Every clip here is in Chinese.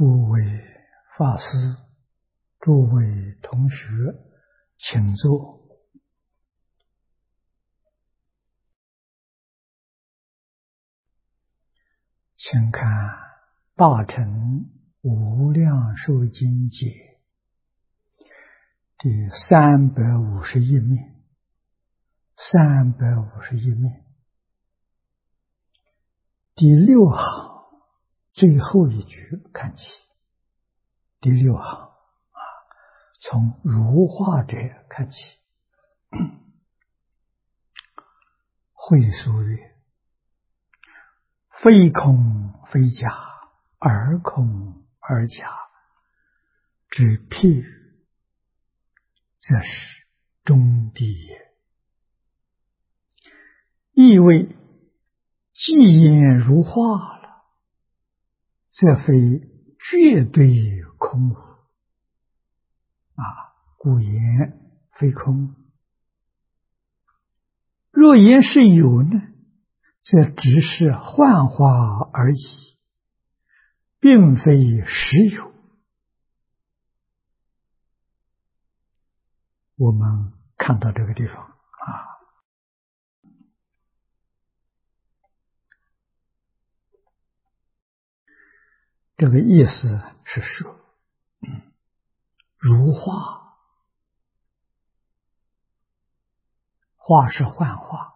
诸位法师、诸位同学，请坐。请看《大乘无量寿经解》第351面，351面第6行最后一句看起。第6行从如化者看起。会说曰：非空非假，而空而假之譬喻，则是中谛也。意谓既言如化了，则非绝对空无故言非空。若言是有呢，则只是幻化而已，并非实有。我们看到这个地方这个意思是说，如化，化是幻化，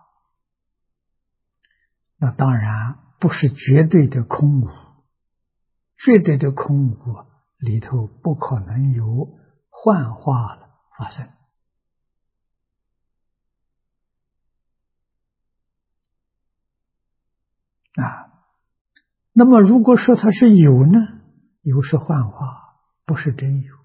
那当然不是绝对的空无，绝对的空无里头不可能有幻化发生那么如果说它是有呢，有是幻化，不是真有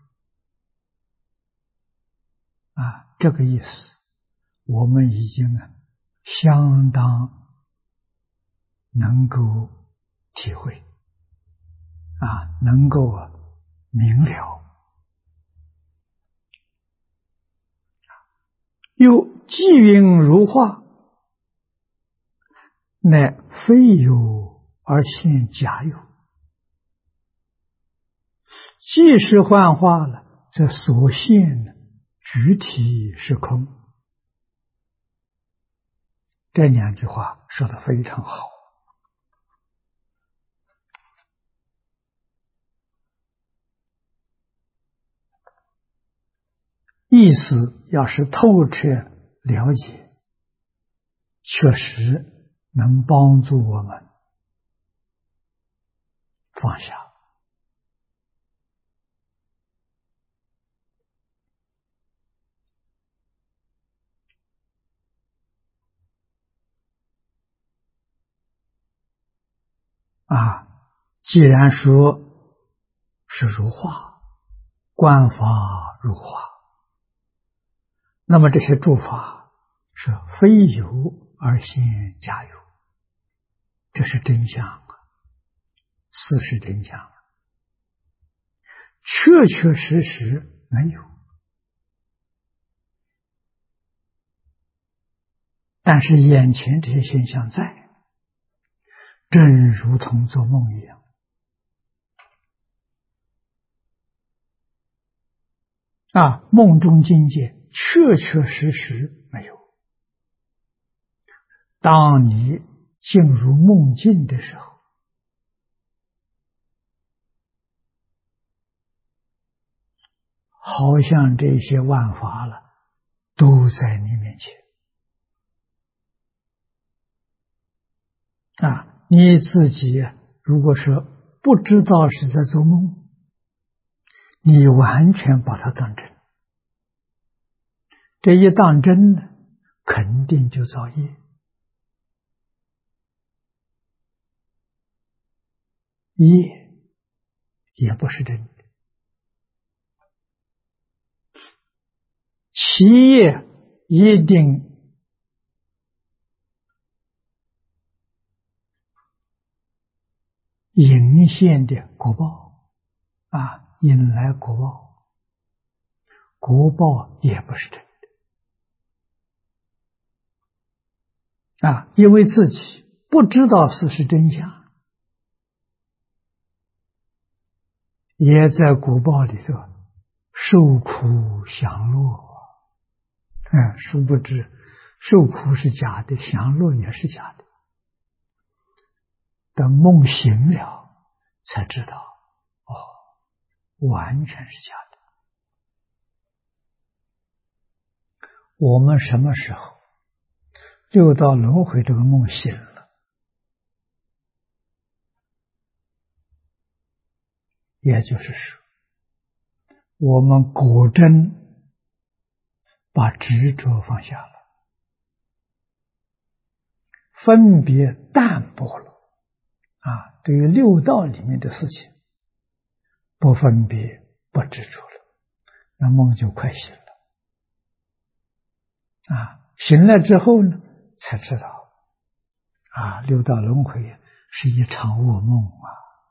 这个意思我们已经相当能够体会能够明了。又既云如化，乃非有而现假有。即使幻化了，则所现具体是空。这两句话说得非常好。意思要是透彻了解，确实能帮助我们放下。既然说是如化，观法如化，那么这些诸法是非有而现假有，这是真相事实真相，确确实实没有。但是眼前这些现象在，正如同做梦一样梦中境界确确实实没有。当你进入梦境的时候，好像这些万法都在你面前你自己如果说不知道是在做梦，你完全把它当真，这一当真呢，肯定就造业。业也不是真的，其业一定引现的果报引来果报，果报也不是真的因为自己不知道事实真相， 也在果报里头受苦享乐。殊不知受苦是假的，享乐也是假的。等梦醒了，才知道，完全是假的。我们什么时候六道轮回这个梦醒了，也就是说，我们果真把执着放下了，分别淡薄了。对于六道里面的事情，不分别，不执着了，那梦就快醒了。醒了之后呢，才知道，六道轮回是一场噩梦啊。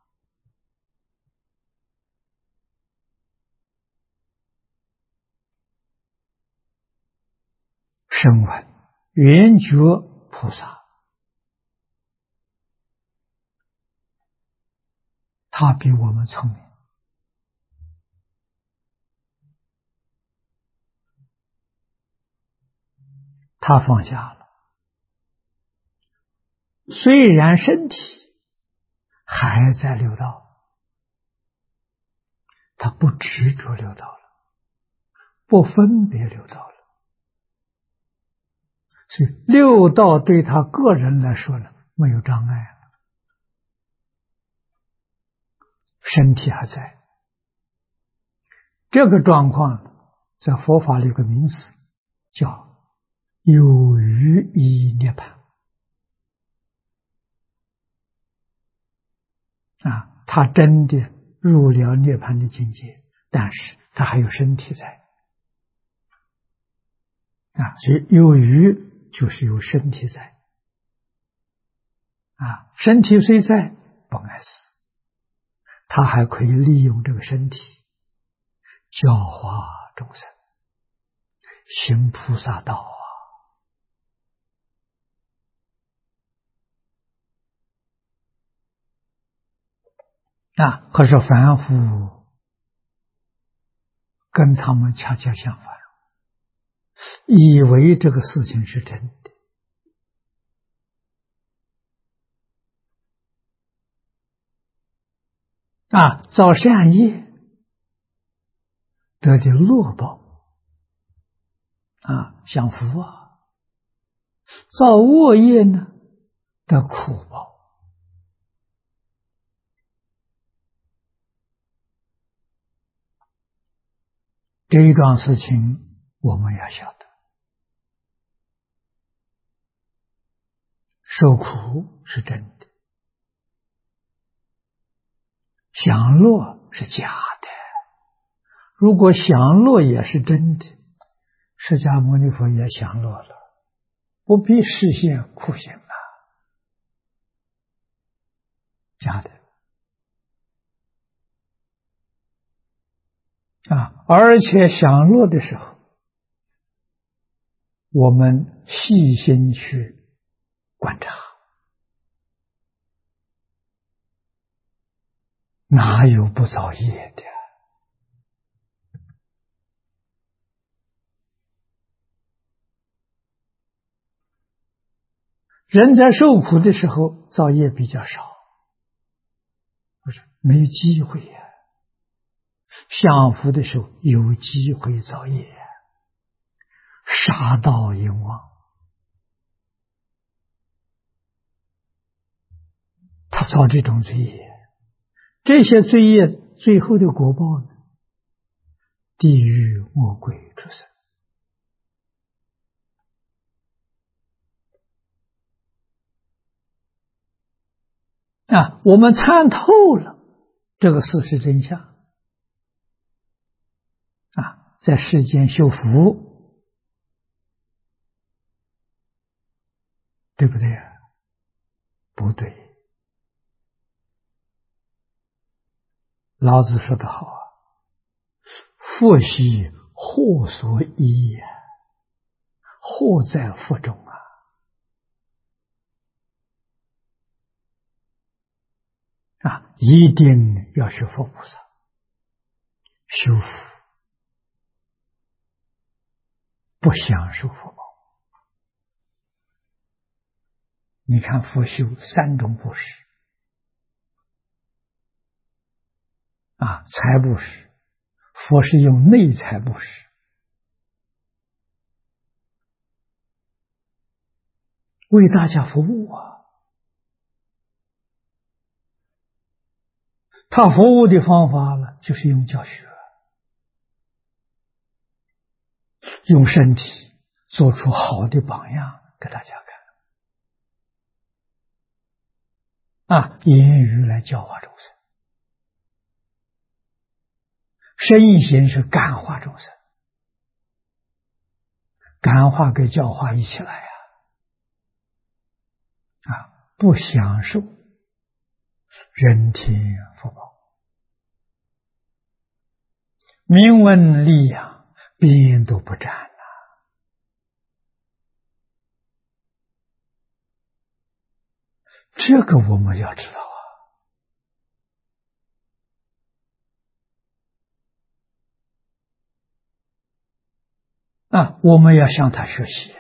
声闻圆觉菩萨，他比我们聪明，他放下了，虽然身体还在六道，他不执着六道了，不分别六道了，所以六道对他个人来说呢，没有障碍了，身体还在。这个状况在佛法里有个名词叫有余依涅槃。他真的入了涅槃的境界，但是他还有身体在。所以有余就是有身体在。身体虽在，不碍事，他还可以利用这个身体教化众生，行菩萨道可是凡夫跟他们恰恰相反，以为这个事情是真的。造善业得的乐报，享福；造恶业呢，得苦报。这一桩事情我们要晓得，受苦是真的，享乐是假的。如果享乐也是真的，释迦牟尼佛也享乐了，不必实现苦行了。假的而且享乐的时候，我们细心去观察，哪有不造业的？人在受苦的时候造业比较少，不是没机会呀。享福的时候有机会造业，杀盗淫妄，他造这种罪业，这些罪业最后的果报呢？地狱、魔鬼、畜生。我们参透了这个事实真相，在世间修福，对不对？不对。老子说得好福兮祸所依也，祸在福中一定要学佛菩萨， 修福，不享受福报。你看佛修3种布施啊，财布施，佛是用内财布施，为大家服务啊。他服务的方法呢，就是用教学，用身体做出好的榜样给大家看啊，言语来教化众生，身行是感化众生，感化跟教化一起来啊，不享受人天福报，名闻利养，边都不沾呐。这个我们要知道啊，我们要向他学习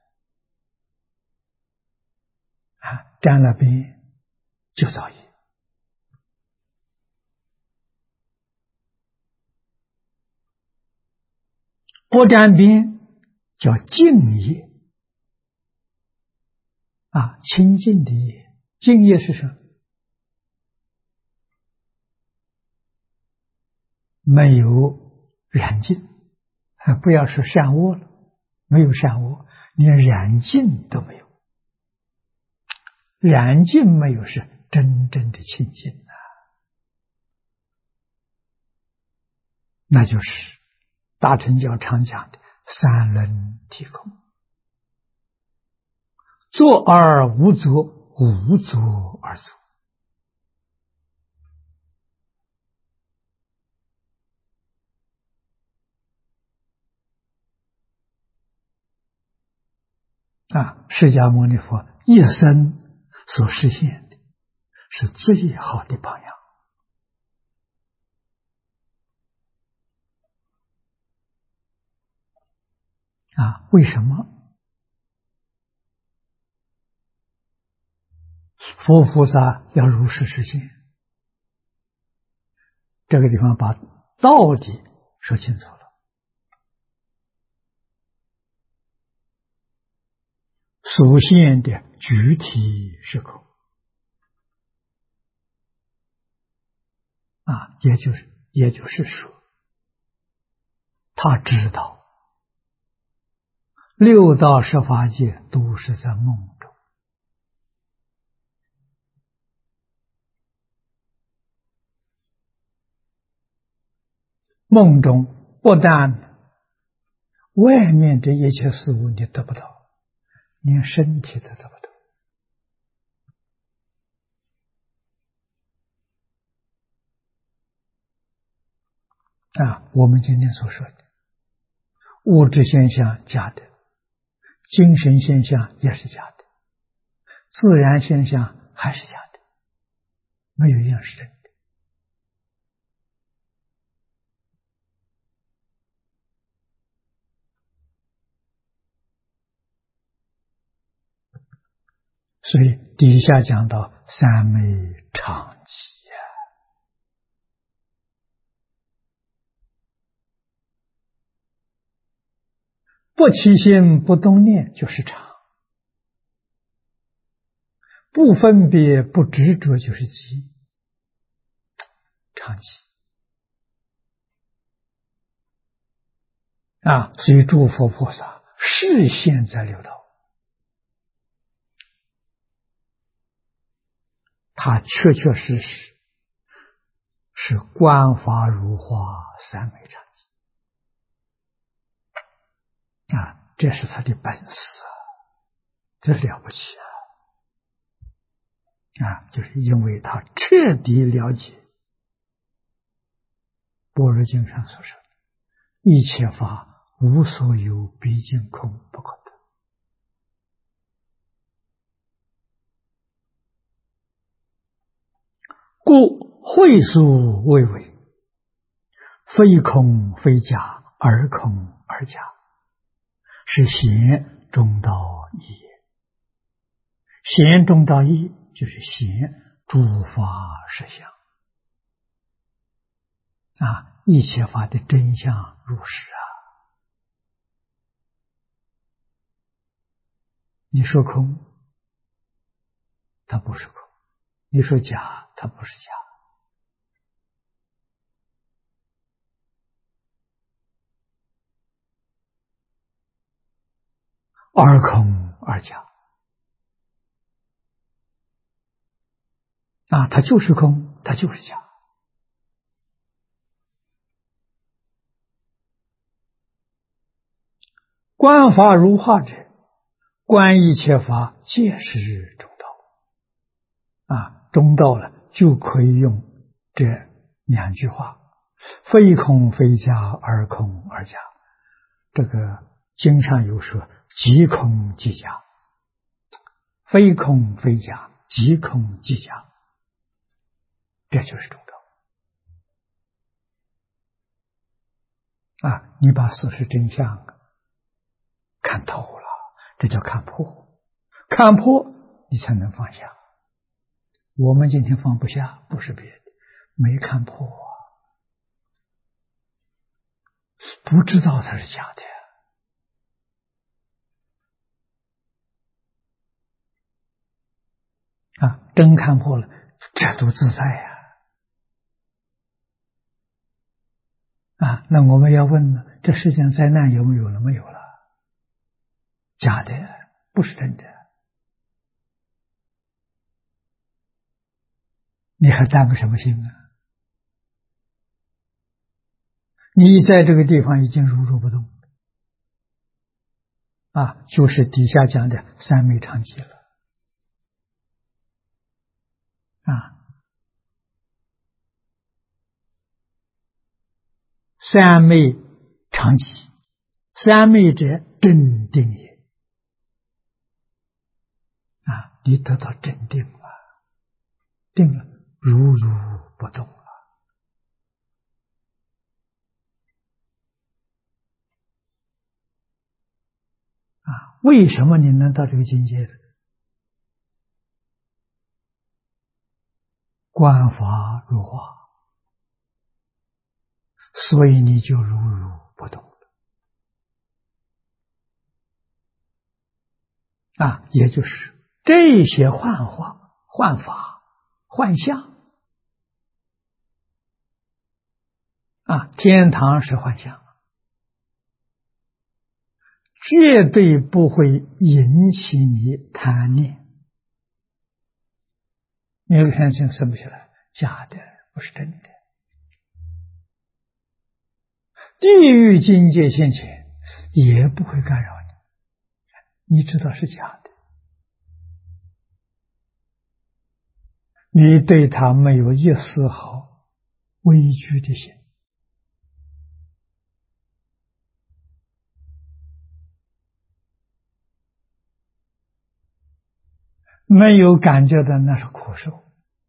啊，沾了边就造业。不沾边叫净业啊，清净的业。净业是什么？没有染净，不要说善恶了，没有善恶，连染净都没有。染净没有是真正的清净啊，那就是大乘教常讲的三轮体空，作而无作，无作而作。啊，释迦牟尼佛一生所实现的是最好的榜样啊！为什么？佛菩萨要如实实现，这个地方把道理说清楚了。所现的具体是空啊，也就是说，他知道六道十法界都是在梦中，梦中不但外面的一切事物你得不到，连身体都得不到啊！我们今天所说的物质现象假的，精神现象也是假的，自然现象还是假的，没有一样是真的。所以底下讲到三昧常寂呀，不起心不动念就是常，不分别不执着就是寂，常寂啊！所以诸佛菩萨示现在六道，他确确实实是观法如化，三昧常寂啊！这是他的本事啊，这了不起啊！就是因为他彻底了解般若经上所说的一切法无所有，毕竟空，不可得。故会所谓为非空非假，而空而假，是贤中道义也。贤中道义就是贤诸法实相一切法的真相如实你说空，它不是空；你说假，它不是假。而空而假它就是空，它就是假。观法如化者，观一切法皆是中道中道了，就可以用这两句话：非空非假，而空而假。这个经上有说，即空即假，非空非假，即空即假，这就是中道你把事实真相看透了，这叫看破。看破你才能放下。我们今天放不下，不是别的，没看破不知道它是假的真看破了，这多自在那我们要问呢，这世界上灾难有没有了？没有了，假的，不是真的。你还担个什么心你在这个地方已经如如不动就是底下讲的三昧长寂了三昧长寂，三昧者真定也你得到真定了，定了，如如不动了为什么你能到这个境界呢？观法如化，所以你就如如不动了也就是这些幻化、幻法、幻象天堂是幻象，绝对不会引起你贪念。你会看清生不起来，假的，不是真的。地狱境界现前，也不会干扰你，你知道是假的，你对他没有一丝毫畏惧的心。没有感觉到那是苦受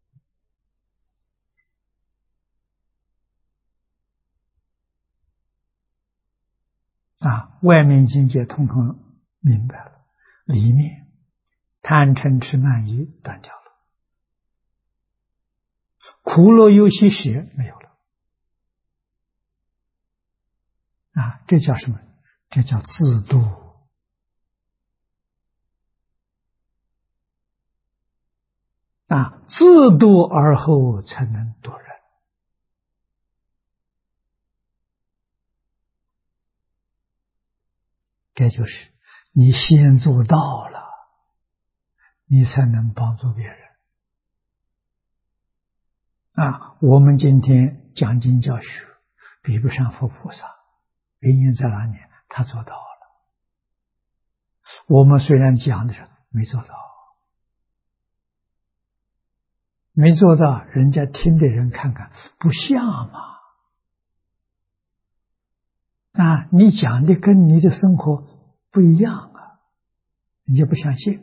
外面境界统统明白了，里面贪嗔痴慢疑断掉了，苦乐忧喜舍没有了这叫什么？这叫自度自度而后才能度人。这就是你先做到了，你才能帮助别人我们今天讲经教学比不上佛菩萨，原因在哪里？他做到了。我们虽然讲的时候没做到，没做到，人家听的人看看不像嘛你讲的跟你的生活不一样你就不相信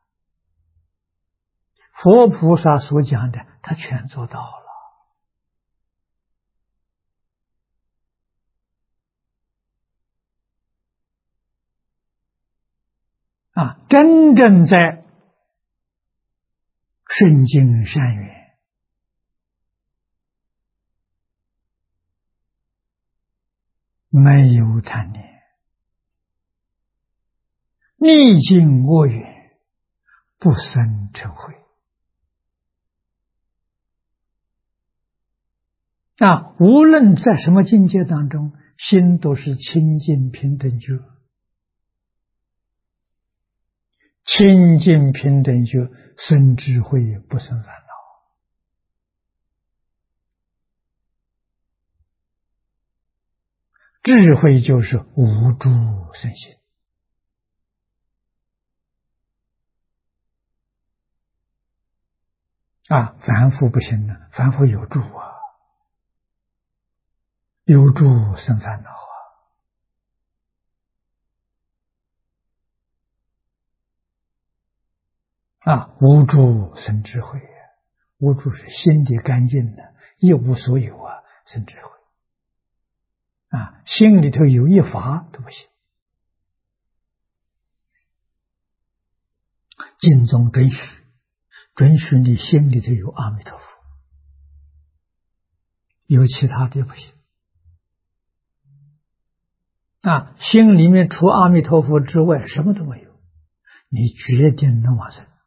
佛菩萨所讲的他全做到了真正在顺境善缘，没有贪念，逆境恶缘，不生嗔恚。无论在什么境界当中，心都是清净平等觉，清净平等觉生智慧，不生烦恼。智慧就是无住生心。凡夫不行了，凡夫有住有住生烦恼无住生智慧，无住是心地干净的，一无所有生智慧心里头有一法都不行。经中准许你心里头有阿弥陀佛，有其他的不行心里面除阿弥陀佛之外什么都没有，你决定能往生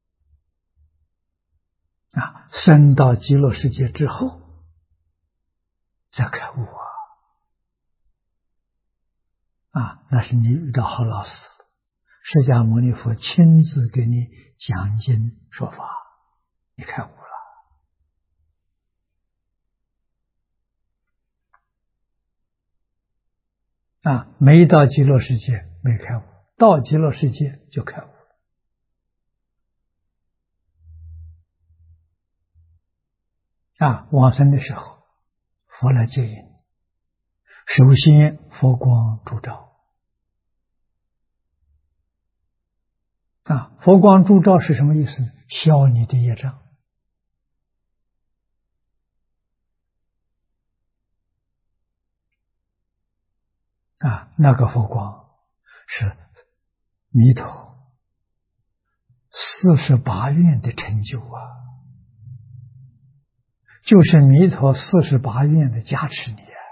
升到极乐世界之后再开悟那是你遇到好老师，释迦牟尼佛亲自给你讲经说法，你开悟了没到极乐世界没开悟，到极乐世界就开悟往生的时候佛来接引，首先佛光烛照佛光烛照是什么意思？消你的业障那个佛光是弥陀48愿的成就就是弥陀48愿的加持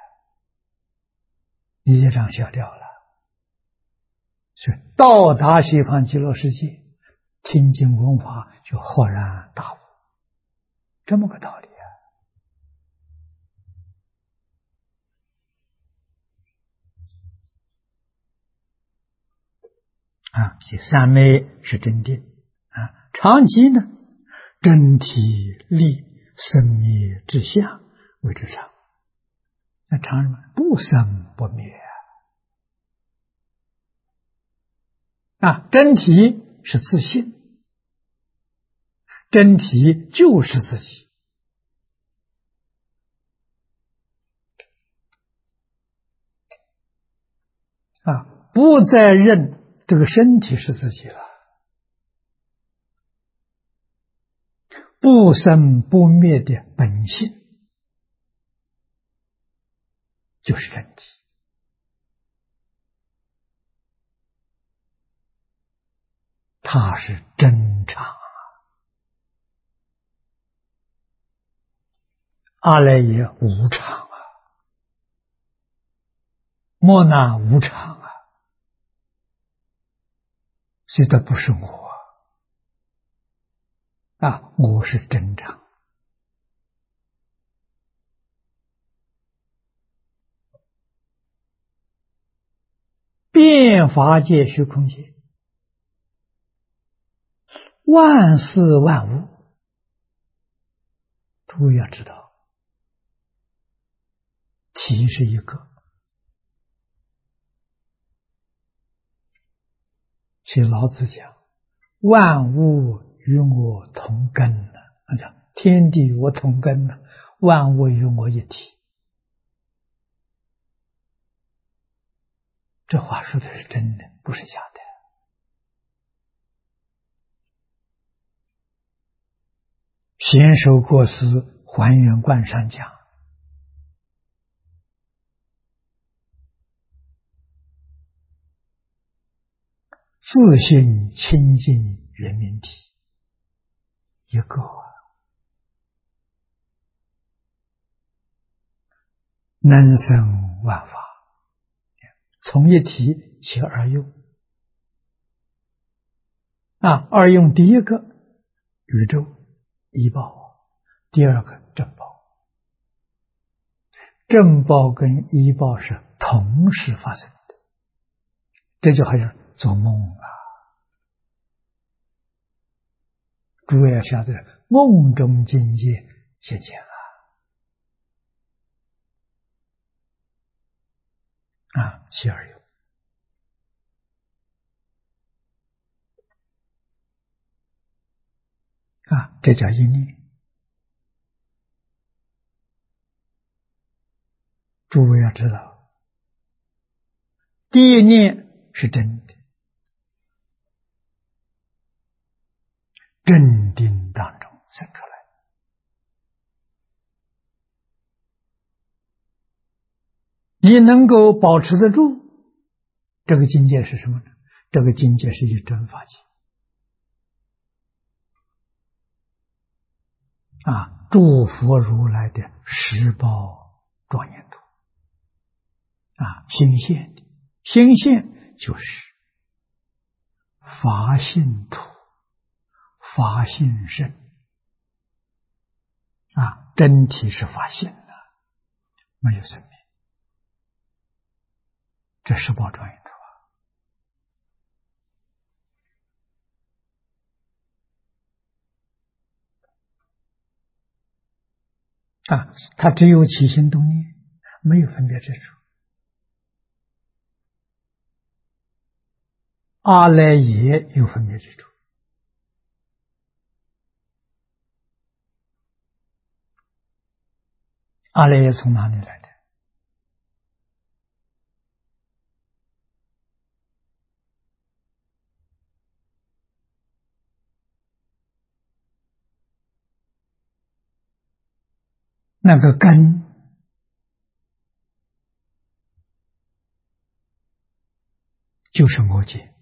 你业障消掉了，所以到达西方极乐世界听经闻法就豁然大悟，这么个道理其三昧是真定长期呢，真体立生灭之相为之长。那长什么？不生不灭真体是自信，真体就是自己不再认这个身体是自己了，不生不灭的本性就是真体。它是真常阿赖耶无常莫那无常所以它不是我我是真常。遍法界虚空界，万事万物，诸位要知道，体是一个，其实老子讲，万物与我同根了，讲天地与我同根了，万物与我一体。这话说的是真的，不是假的。贤首过失还原观上讲， 自性清净圆明体，一个能生万法，从一体起二用。二用第一个宇宙一报，第二个正报。正报跟一报是同时发生的，这就好像做梦了。诸位要晓得，梦中境界现前了。起而有。这叫一念。诸位要知道，第一念是真的，正定当中生出来。你能够保持得住，这个境界是什么呢？这个境界是一真法界。诸佛如来的十报庄严土。心现的，心现就是法性土，法性身。真体是法性的，没有生命。这十报庄严土它只有起心动念，没有分别之处。阿赖耶有分别之处。阿赖耶从哪里来的？那个根就是我见。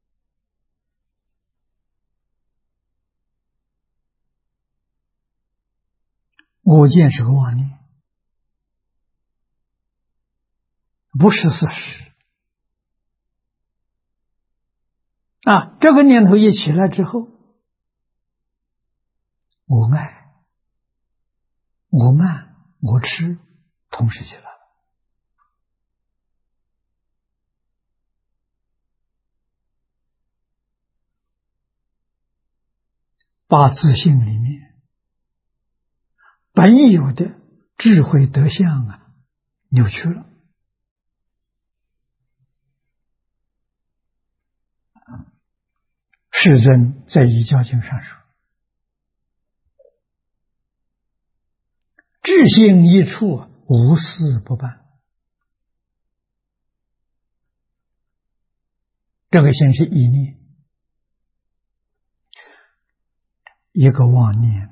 我见是个妄念，不是事实。这个念头一起来之后，我爱、我慢、我痴，同时起来了。把自性里面本有的智慧德相扭曲了。世尊在《遗教经》上说：“智性一处，无事不办。”这个心是一念，一个妄念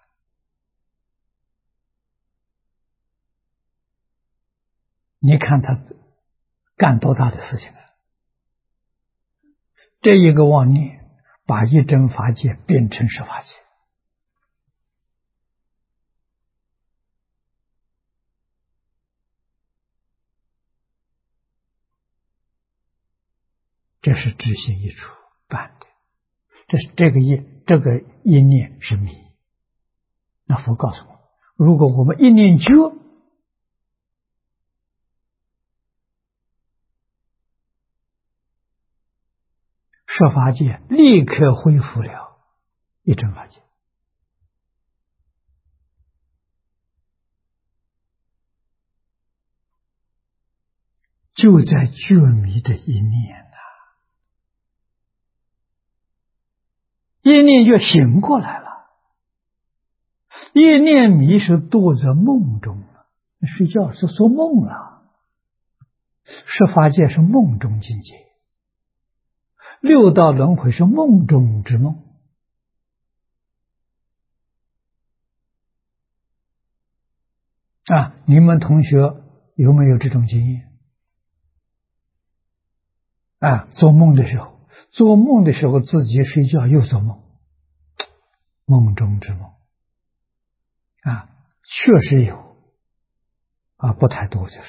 你看他干多大的事情这一个妄念把一真法界变成十法界。这是知行一处办的，这个一念是迷。那佛告诉我，如果我们一念觉，十法界立刻恢复了一真法界。就在觉迷的一念一念就醒过来了。一念迷是堕在梦中了，睡觉是做梦了。十法界是梦中境界，六道轮回是梦中之梦。你们同学有没有这种经验？做梦的时候， 做梦的时候自己睡觉又做梦，梦中之梦啊，确实有啊，不太多就是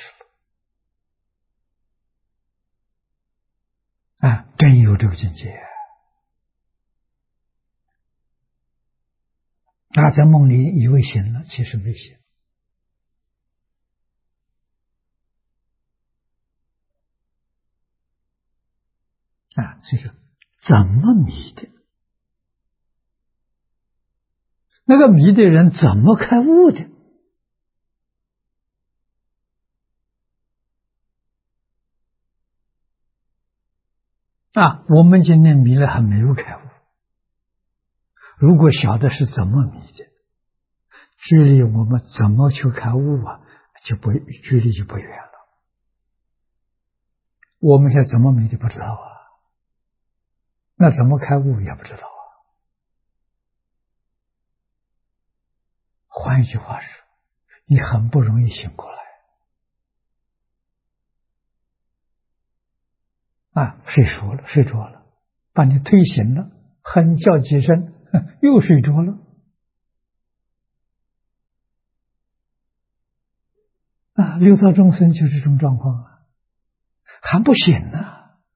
了啊，真有这个境界啊，在梦里以为醒了，其实没醒啊，所以说怎么迷的？那个迷的人怎么开悟的？啊，我们今天迷了还没有开悟。如果晓得是怎么迷的，距离我们怎么去开悟啊，距离就不远了。我们现在怎么迷的不知道啊，那怎么开悟也不知道啊。换一句话说，你很不容易醒过来啊，睡着了，把你推醒了，哼叫几声，又睡着了啊。六道众生就这种状况啊，还不醒呢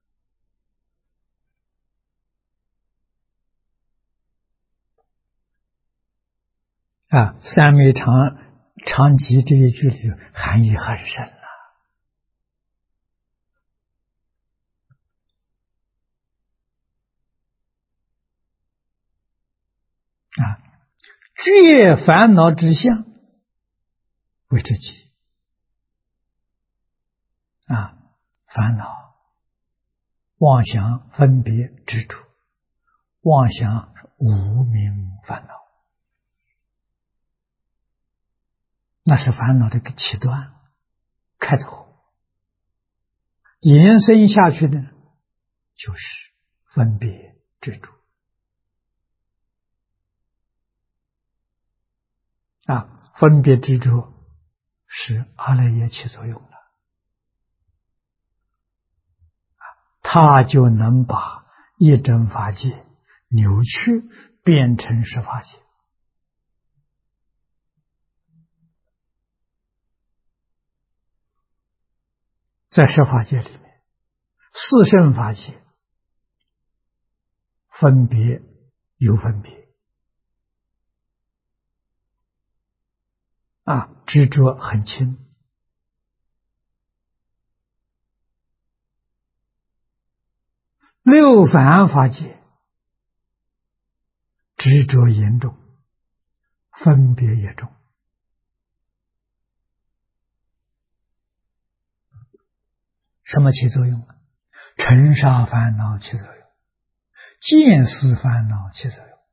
啊。三昧长集这一句里含义很深啊。借烦恼之相为之己啊，烦恼、妄想、分别、执着，妄想是无明烦恼，那是烦恼的一个起端、开头，延伸下去的就是分别、执着啊，分别执着是阿赖耶起作用了，它就能把一真法界扭曲变成十法界。在十法界里面，四圣法界分别有分别啊，执着很轻。六凡法界执着严重，分别也重。什么起作用？尘沙烦恼起作用，见思烦恼起作用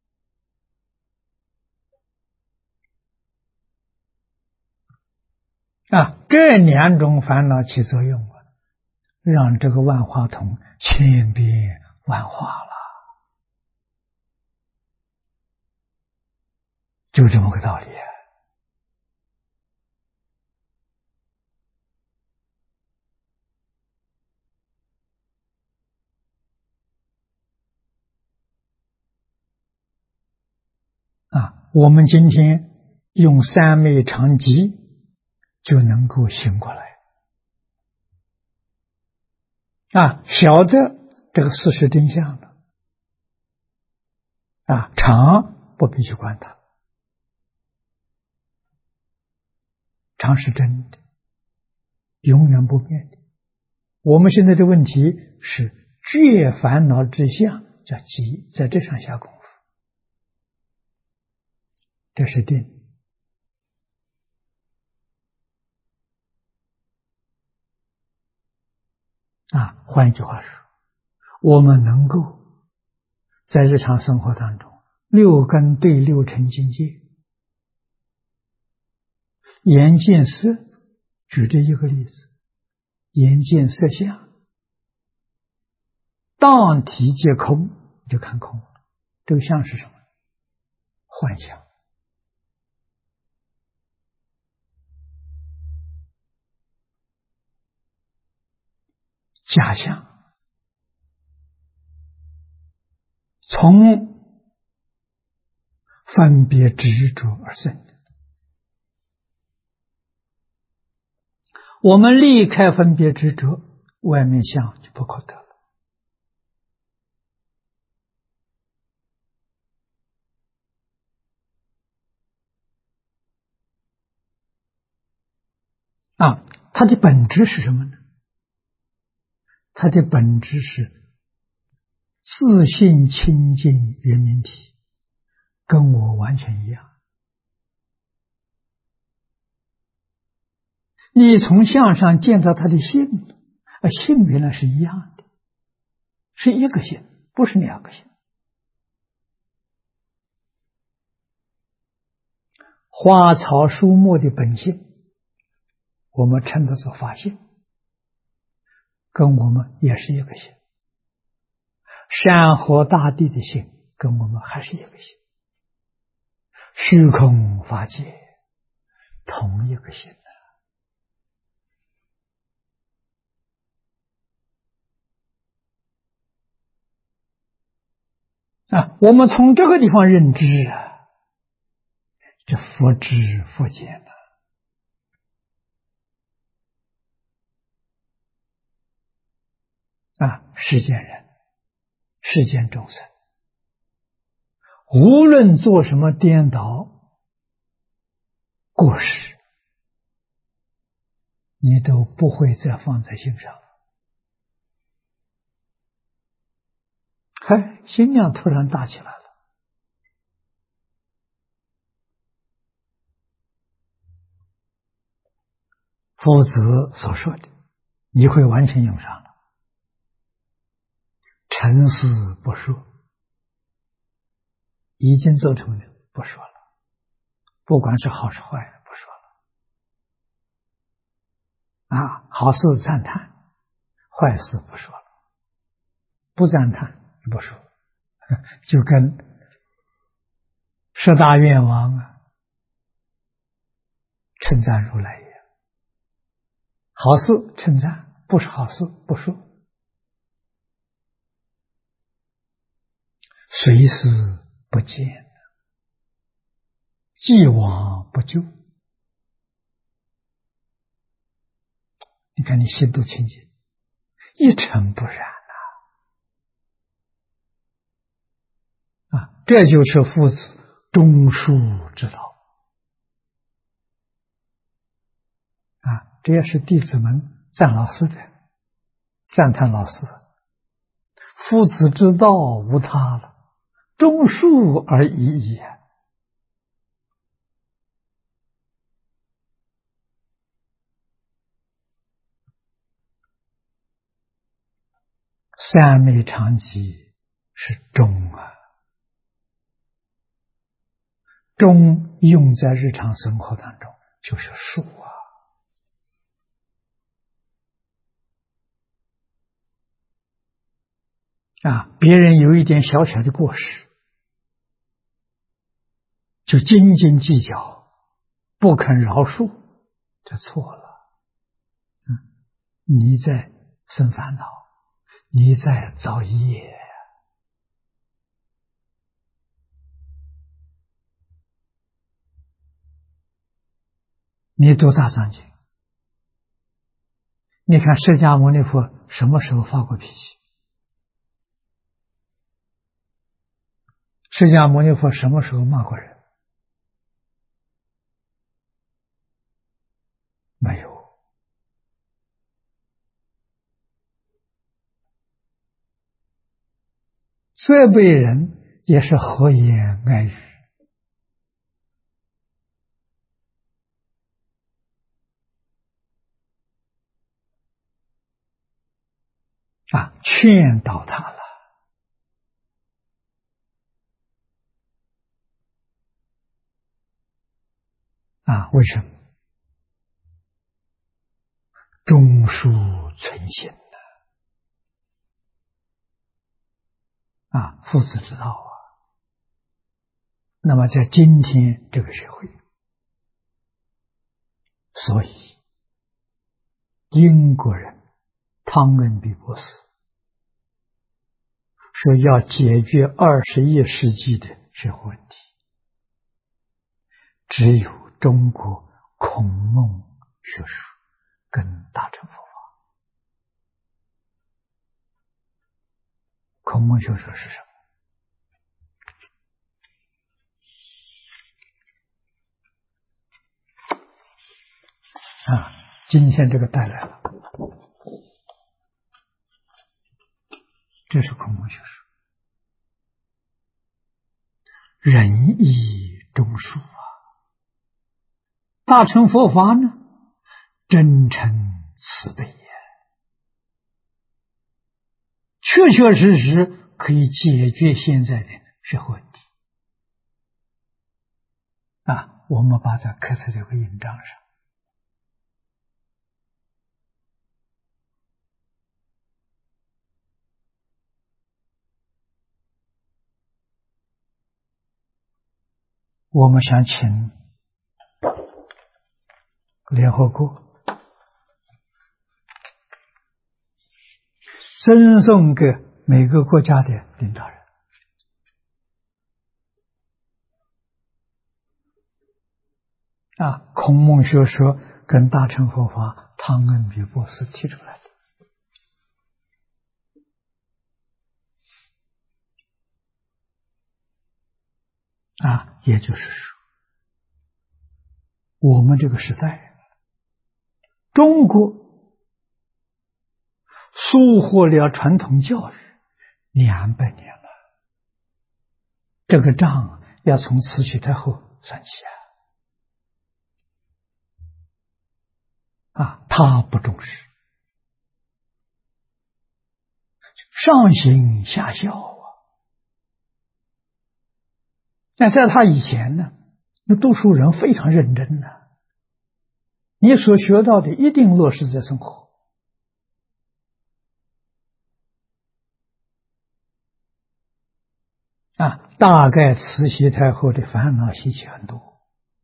啊，这两种烦恼起作用啊，让这个万花筒千变万化了，就这么个道理啊。我们今天用三昧长集就能够醒过来啊，晓得这个事实真相了啊，常不必去管它，常是真的，永远不变的。我们现在的问题是觉烦恼之相叫集，在这上下功夫，这是定啊。换一句话说，我们能够在日常生活当中六根对六尘境界，眼见色，举这一个例子，眼见色相，当体皆空，就看空了。这个相是什么？幻象。假象从分别执着而生的。我们离开分别执着，外面相就不可得了。它的本质是什么呢？它的本质是自性清净圆明体，跟我完全一样。你从相上见到它的性，性原来是一样的，是一个性，不是两个性。花草树木的本性，我们称它做法性，跟我们也是一个性。山河大地的性，跟我们还是一个性。虚空法界，同一个性我们从这个地方认知这佛知佛见世间人、世间众生，无论做什么颠倒过失，你都不会再放在心上。心量突然大起来了。夫子所说的，你会完全用上了。尘世不说，已经做成的不说了，不管是好是坏，不说了。好事赞叹，坏事不说了，不赞叹也不说，就跟十大愿王称赞如来一样，好事称赞，不是好事不说。随时不见，既往不咎。你看你心都清净，一尘不染这就是父子中恕之道这也是弟子们赞老师的，赞叹老师。父子之道无他了，中恕而已也。三昧常寂是中中用在日常生活当中就是恕别人有一点小小的过失，就斤斤计较，不肯饶恕，这错了。你在生烦恼，你在造业。你读大藏经，你看释迦牟尼佛什么时候发过脾气？释迦牟尼佛什么时候骂过人？没有。责备人也是和颜爱语劝导他了为什么？忠恕存心父子之道那么在今天这个社会，所以英国人汤恩比博士说要解决21世纪的社会问题，只有中国孔孟学术跟大乘佛法。孔孟学说是什么？今天这个带来了，这是孔孟学说，仁义忠恕大乘佛法呢，真诚慈悲也，确确实实可以解决现在的社会问题。我们把它刻在这个印章上。我们想请联合国赠送给每个国家的领导人，孔孟学说跟大乘佛法，汤恩比博士提出来的。也就是说，我们这个时代，中国疏忽了传统教育200年了，这个账要从慈禧太后算起他不重视，上行下效那在他以前呢，那读书人非常认真你所学到的一定落实在生活。大概慈禧太后的烦恼习气很多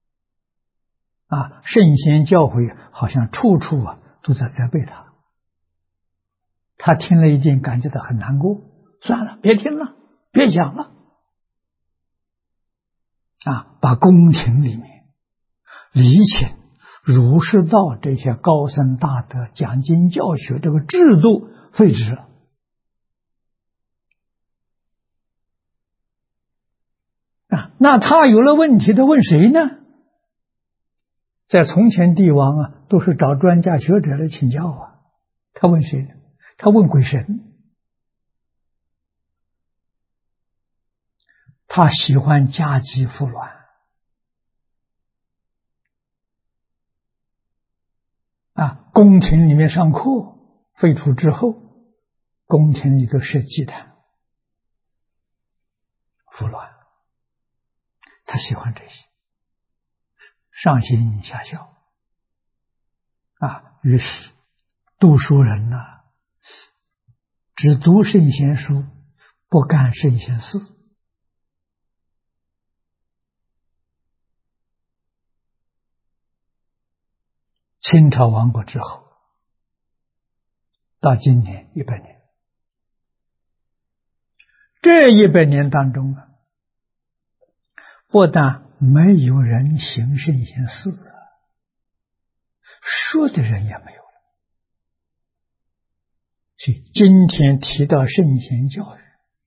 圣贤教诲好像处处都在责备他，他听了一定感觉到很难过，算了，别听了，别讲了把宫廷里面礼请儒释道这些高僧大德讲经教学这个制度废止了那他有了问题，他问谁呢？在从前帝王都是找专家学者来请教他问谁呢？他问鬼神。他喜欢家鸡孵卵宫廷里面上课，废除之后，宫廷里头设祭坛孵卵，他喜欢这些，上行下效于是读书人只读圣贤书，不干圣贤事。清朝亡国之后，到今年100年，这100年当中不但没有人行圣贤事说的人也没有了。所以今天提到圣贤教育，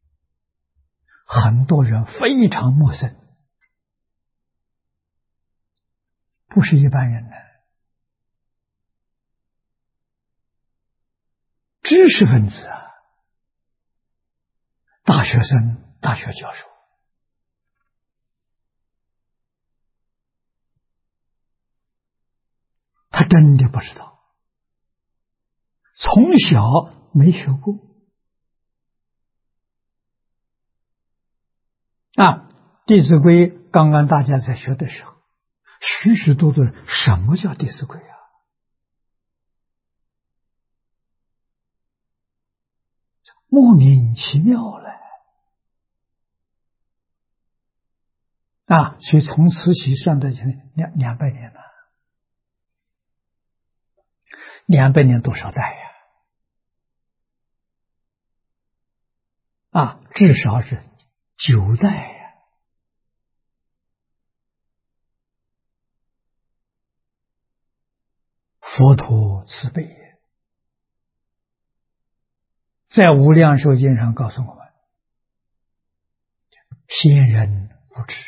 很多人非常陌生，不是一般人知识分子大学生、大学教授，他真的不知道，从小没学过弟子规刚刚大家在学的时候，许许多多人什么叫弟子规莫名其妙了所以从慈禧算到现在200年了，200年多少代至少是9代呀。佛陀慈悲也，在《无量寿经》上告诉我们，先人无知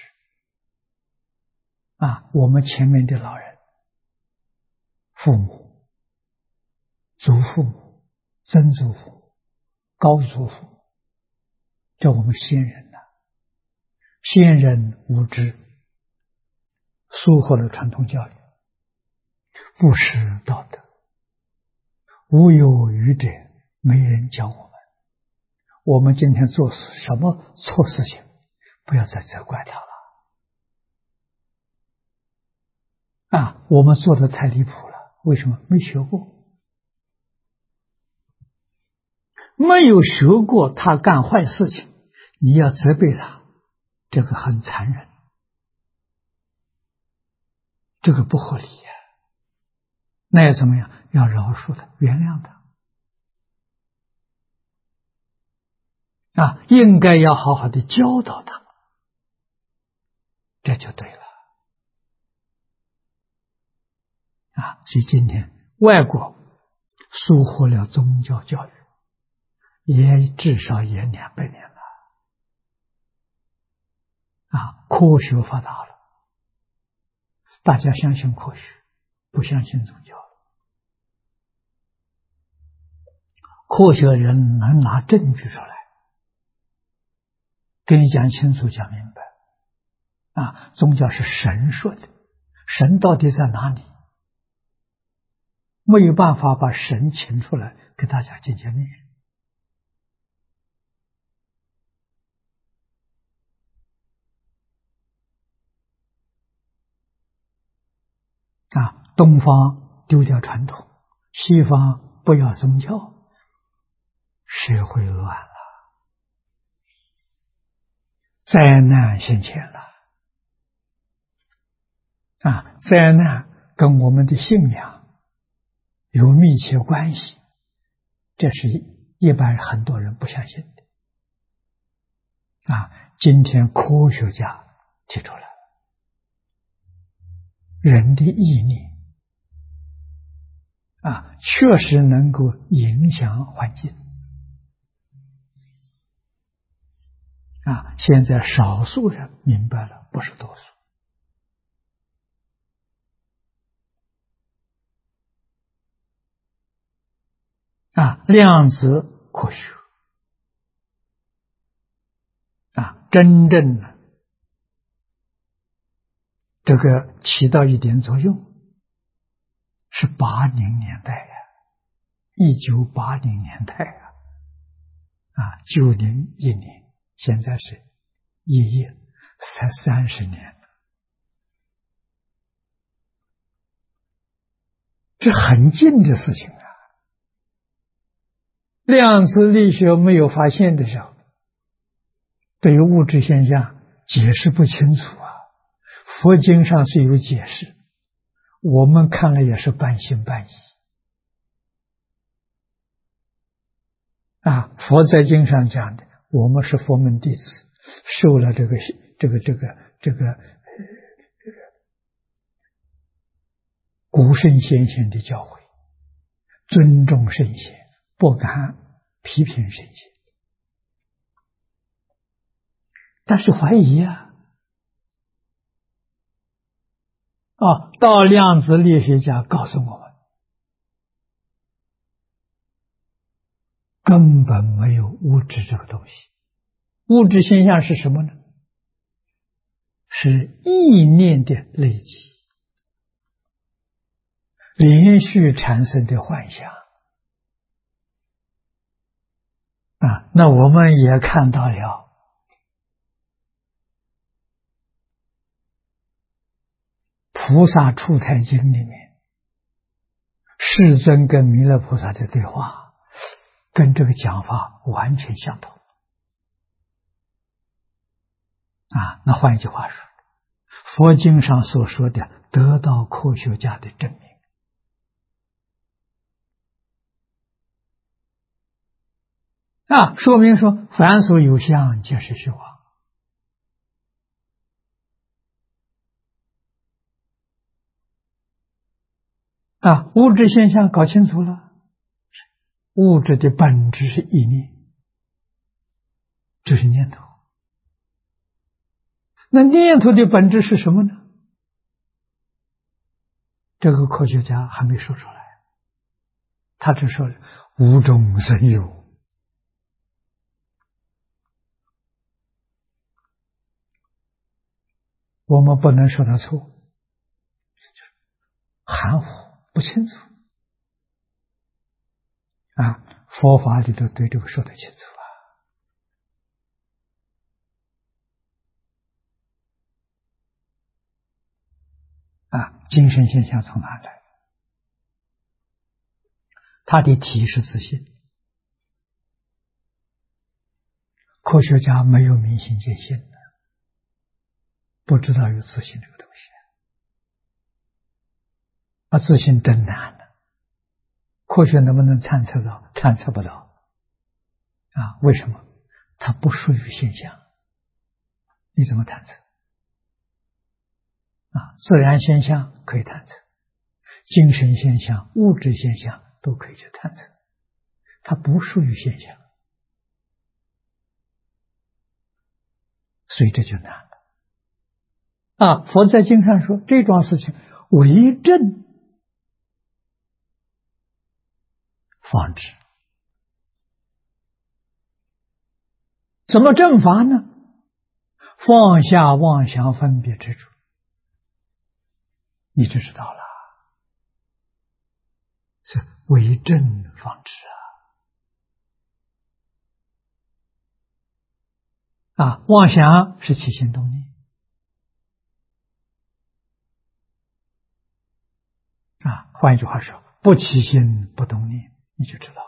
我们前面的老人、父母、祖父母、曾祖父、高祖父，这我们先人先人无知，疏忽了传统教育，不识道德，无有愚者，没人教我们。我们今天做什么错事情，不要再责怪他了。我们做的太离谱了，为什么？没学过。没有学过，他干坏事情，你要责备他，这个很残忍，这个不合理呀。那要怎么样？要饶恕他，原谅他应该要好好的教导他，这就对了所以今天外国疏忽了宗教教育，也至少也200年了科学发达了，大家相信科学，不相信宗教。科学人能拿证据出来跟你讲清楚讲明白宗教是神说的，神到底在哪里？没有办法把神请出来给大家见见面东方丢掉传统，西方不要宗教，社会乱了，灾难现前了灾难跟我们的信仰有密切关系，这是一般很多人不相信的今天科学家提出来，人的意念确实能够影响环境现在少数人明白了，不是多数量子科学真正这个起到一点作用是80年代1980年代901年，现在是1亿才30年，这很近的事情量子力学没有发现的时候，对于物质现象解释不清楚佛经上是有解释，我们看了也是半信半疑佛在经上讲的，我们是佛门弟子，受了这个古圣先贤的教诲，尊重圣贤，不敢批评圣贤，但是怀疑到量子力学家告诉我们，根本没有物质这个东西。物质现象是什么呢？是意念的累积，连续产生的幻想那我们也看到了菩萨出胎经里面，世尊跟弥勒菩萨的对话跟这个讲法完全相同那换一句话说，佛经上所说的得到科学家的证明说明说凡所有相，皆是虚妄。物质现象搞清楚了，物质的本质是意念，这是念头。那念头的本质是什么呢？这个科学家还没说出来，他只说无中生有。我们不能说他错，含糊不清楚。佛法里头对这个说得清楚精神现象从哪来？它的体是自信。科学家没有明心见性的，不知道有自信这个东西。自信真难的，科学能不能探测到？探测不到。为什么？它不属于现象，你怎么探测？自然现象可以探测，精神现象、物质现象都可以去探测，它不属于现象，所以这就难了。佛在经上说，这桩事情为正方知。怎么正法呢？放下妄想分别执着，你就知道了，是为正方知妄想是起心动念换一句话说，不起心不动念，你就知道了。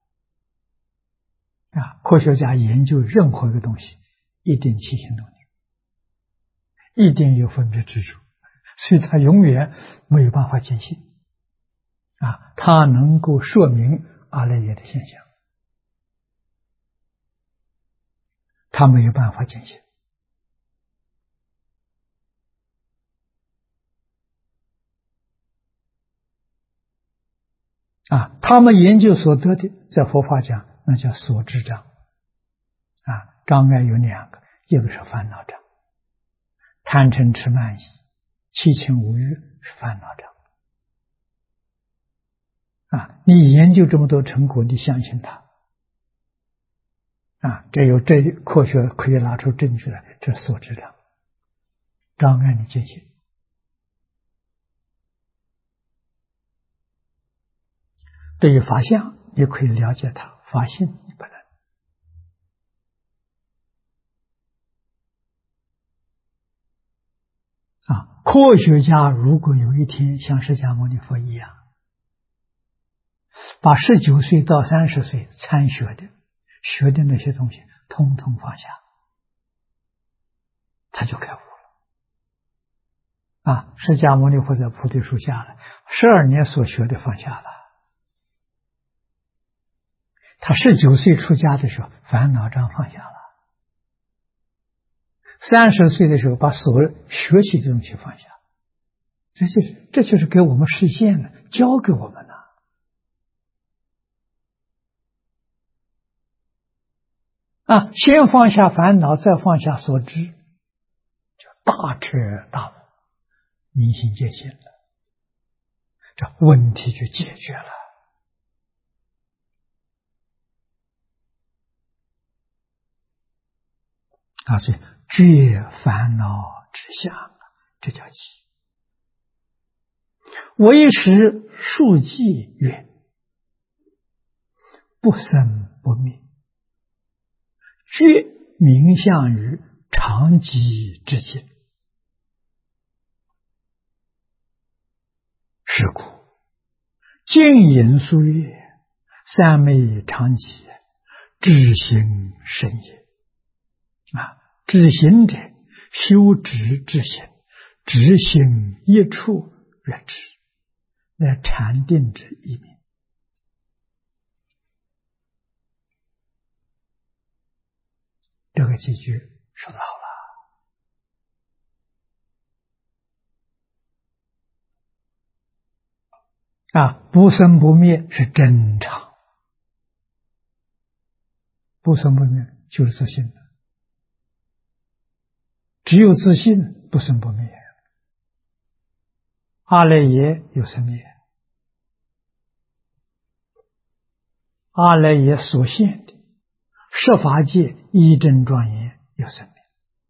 科学家研究任何一个东西，一定起心动念，一定有分别执着，所以他永远没有办法见性他能够说明阿赖耶的现象，他没有办法见性他们研究所得的，在佛法讲那叫所知障障碍有两个，一个是烦恼障，贪嗔痴慢疑七情五欲是烦恼障你研究这么多成果，你相信他这科学可以拿出证据来，这是所知障，障碍你见性。对于法相，你可以了解它，法性你不能科学家如果有一天像释迦牟尼佛一样，把19岁到30岁参学的那些东西通通放下，他就开悟了释迦牟尼佛在菩提树下了，12年所学的放下了。他19岁出家的时候，烦恼障放下了，30岁的时候把所学习的东西放下，这就是给我们实现的，教给我们的先放下烦恼，再放下所知，就大彻大悟，明心见性了，这问题就解决了所以觉烦恼之相这叫寂。为时数计远，不生不灭，觉名相于常寂之境。是故净隐数月，三昧常寂，知行深也。知行者，修直之行，直行一处曰知，乃禅定之一名。 个几句说得好了不生不灭是真常，不生不灭就是自信的，只有自信不生不灭。阿赖耶有生灭，阿赖耶所现的十法界一真庄严有生灭。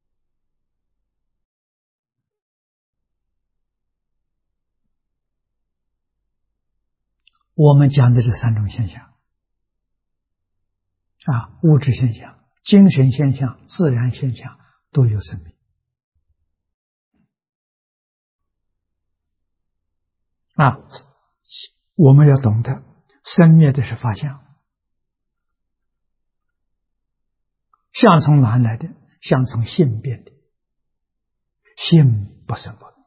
我们讲的这三种现象物质现象、精神现象、自然现象都有生命我们要懂得生灭的是法相，相从哪来的？相从性变的，性不生不灭，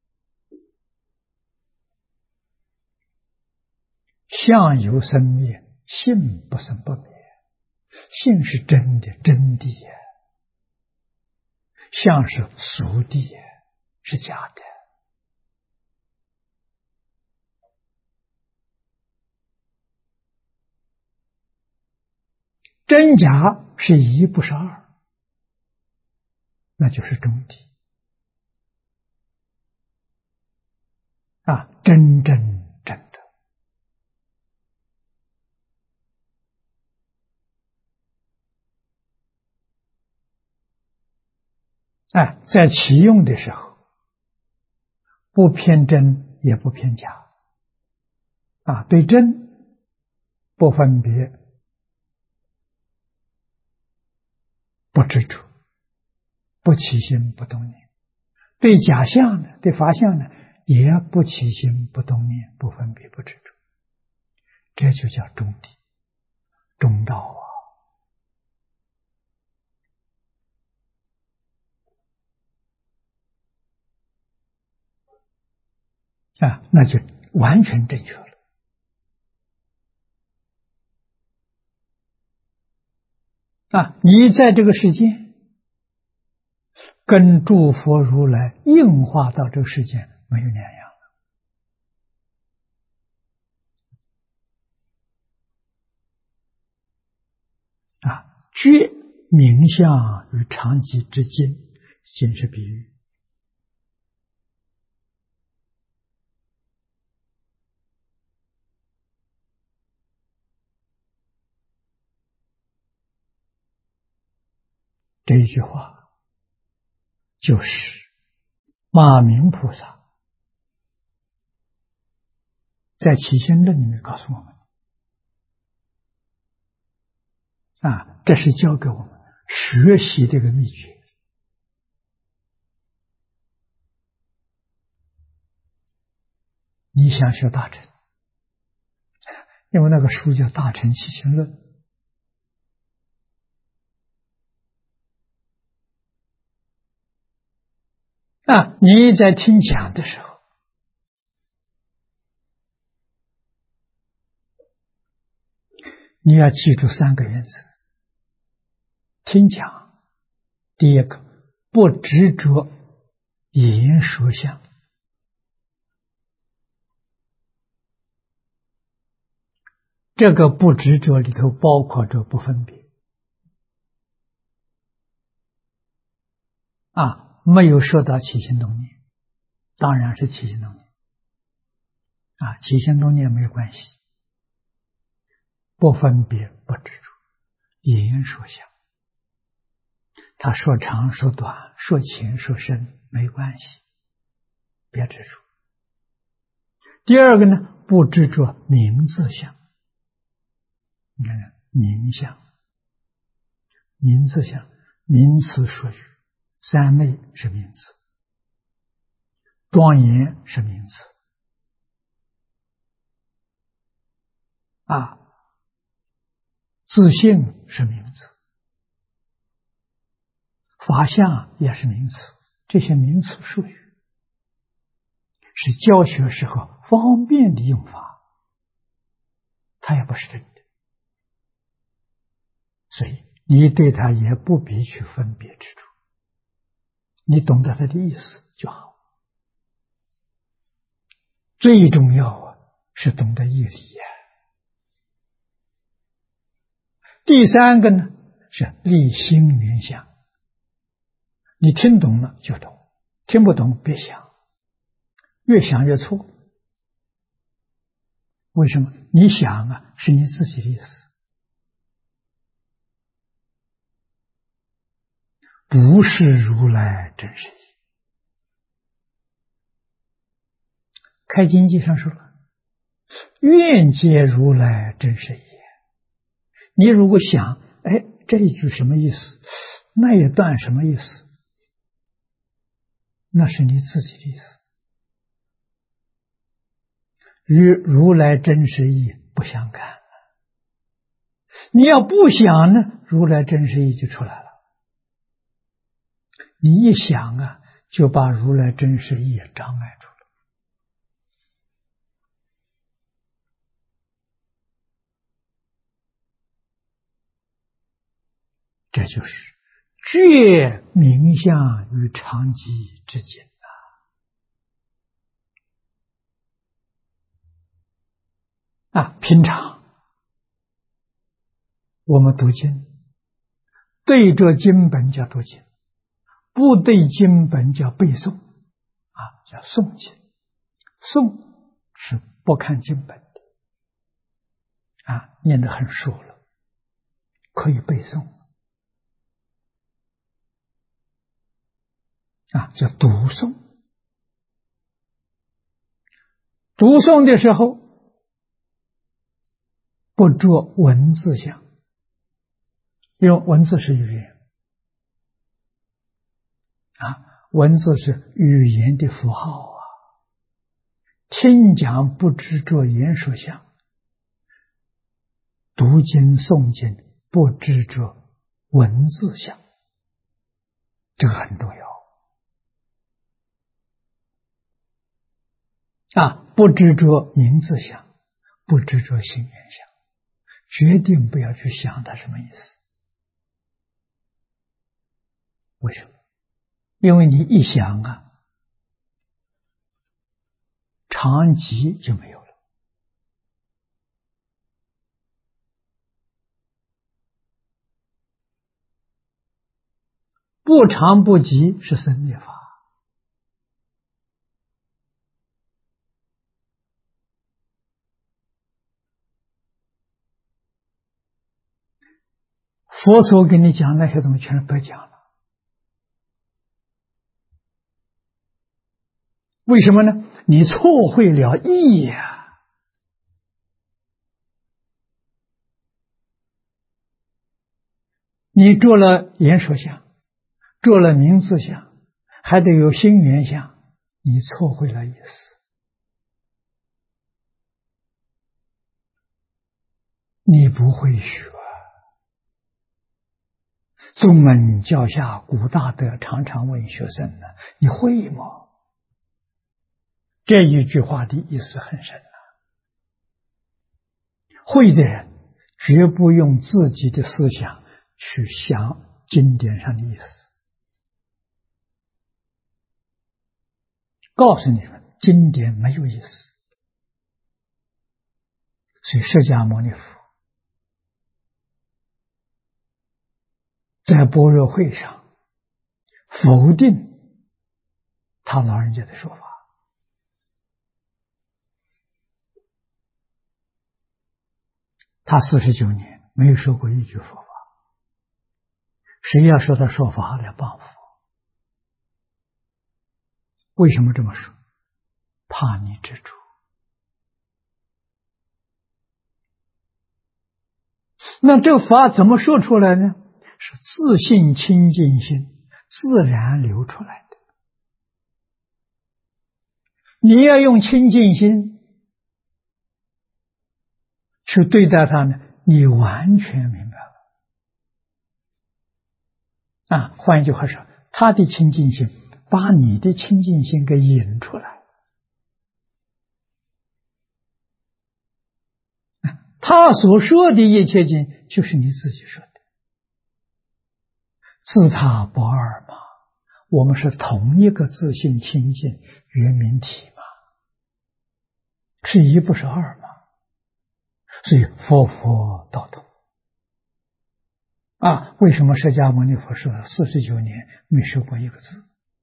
相由生灭，性不生不灭。性是真的，真谛呀；相是俗谛呀，是假的。真假是一，不是二，那就是中谛真真正的。在启用的时候，不偏真也不偏假对真不分别，不执着，不起心不动念；对假象呢，对法相呢，也不起心不动念，不分别，不执着。这就叫中谛、中道那就完全正确了。你在这个世界跟诸佛如来应化到这个世界没有两样觉名相与常寂之间，仅是比喻。这一句话就是马明菩萨在《起心论》里面告诉我们这是教给我们学习这个秘诀。你想学大乘，因为那个书叫《大乘起心论》你在听讲的时候，你要记住三个原则。听讲，第一个，不执着言说相，这个不执着里头包括着不分别没有受到起心动念，当然是起心动念起心动念没有关系，不分别，不执着言说相，他说长说短，说浅说深没关系，别执着。第二个呢，不执着名字相，你看名相、名字相，名词说语，三昧是名词，庄严是名词自信是名词，法相也是名词。这些名词术语是教学时候方便的用法，它也不是真的。所以你对他也不必去分别执着，你懂得他的意思就好。最重要啊，是懂得义理呀。第三个呢，是立心缘想。你听懂了就懂，听不懂别想，越想越错。为什么？你想啊，是你自己的意思，不是如来真实义。开经记上说了，愿解如来真实义。你如果想，哎，这一句什么意思？那一段什么意思？那是你自己的意思，与如来真实义不相干。你要不想呢，如来真实义就出来了。你一想啊，就把如来真实义障碍住了。这就是觉名相与常寂之间平常我们读经，对着经本叫读经，不对经本叫背诵叫诵经。诵是不看经本的念得很熟了，可以背诵叫读诵。读诵的时候不着文字相，因为文字是语言文字是语言的符号听讲不执着言说相，读经诵经不执着文字相，这个很重要不执着名字相，不执着心缘相，决定不要去想它什么意思。为什么？因为你一想常寂就没有了。不常不寂是生灭法。佛所跟你讲那些东西全是白讲了。为什么呢？你错会了意呀。你着了言说相，着了名字相，还得有心缘相，你错会了意思。你不会学。宗门教下古大德常常问学生呢，你会吗？这一句话的意思很深会的人绝不用自己的思想去想经典上的意思。告诉你们，经典没有意思。所以释迦牟尼佛在般若会上否定他老人家的说法。他49年没有说过一句佛法，谁要说他说法来谤佛？为什么这么说？怕你执着。那这个法怎么说出来呢？是自信清净心自然流出来的。你要用清净心去对待它呢，你完全明白了。换一句话说，他的清净心把你的清净心给引出来。他所说的一切经就是你自己说的。 自他不二嘛，我们是同一个自性清净圆明体嘛，是一不是二嘛，所以佛佛道同。为什么释迦牟尼佛说了49年没说过一个字？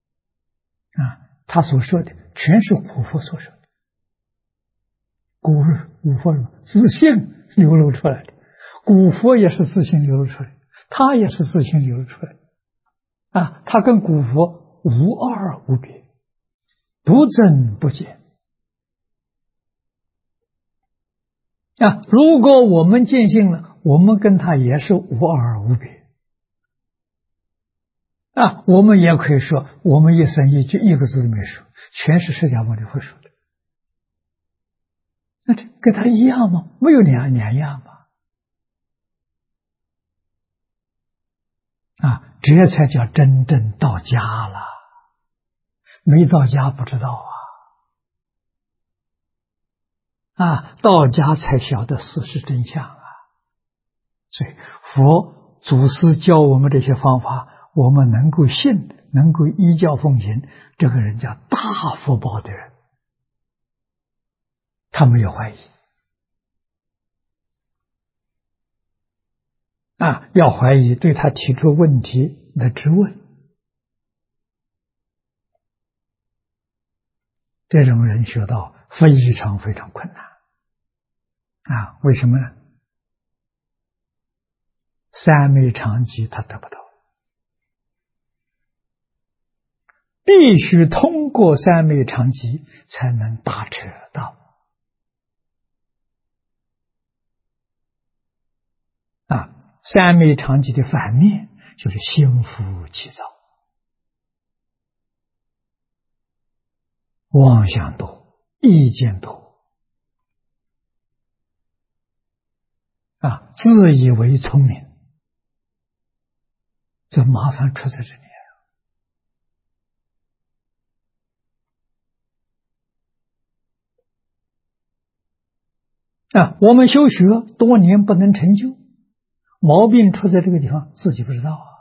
他所说的全是古佛所说的，古佛自性流露出来的，古佛也是自性流露出来的，他也是自性流露出来的。他跟古佛无二无别，不增不减。如果我们见性了，我们跟他也是无二无别。我们也可以说，我们一生一句一个字都没说，全是释迦牟尼佛说的。那这跟他一样吗？没有两样吧？这才叫真正到家了。没到家不知道到家才晓得事实真相所以佛祖师教我们这些方法，我们能够信，能够依教奉行，这个人叫大福报的人，他没有怀疑要怀疑，对他提出问题的质问，这种人学道非常非常困难为什么呢？三昧长寂他得不到，必须通过三昧长寂才能大彻大悟三昧长寂的反面就是心浮气躁，妄想多，意见多自以为聪明，这麻烦出在这里我们修学多年不能成就，毛病出在这个地方，自己不知道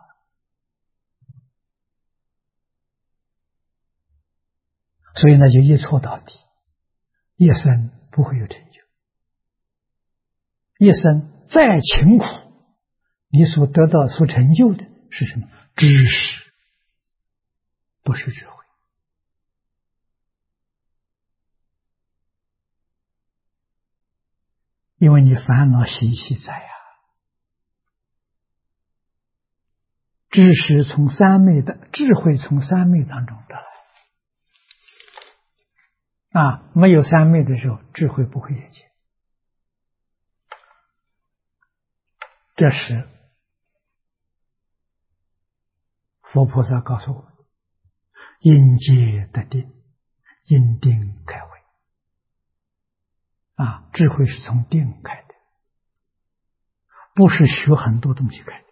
所以呢，就一错到底，一生不会有成就。一生再勤苦，你所得到、所成就的是什么？知识，不是智慧。因为你烦恼习气在知识从三昧的智慧从三昧当中得来没有三昧的时候，智慧不会现前。这是佛菩萨告诉我们：因戒得定，因定开慧智慧是从定开的，不是学很多东西开的。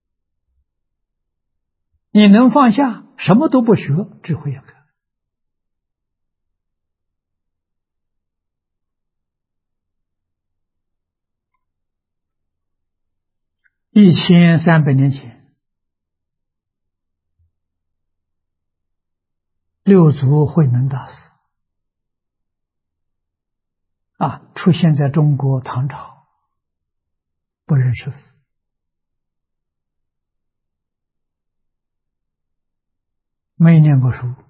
你能放下，什么都不学，智慧也开。1300年前，六祖慧能大师出现在中国唐朝，不认识字，没念过书，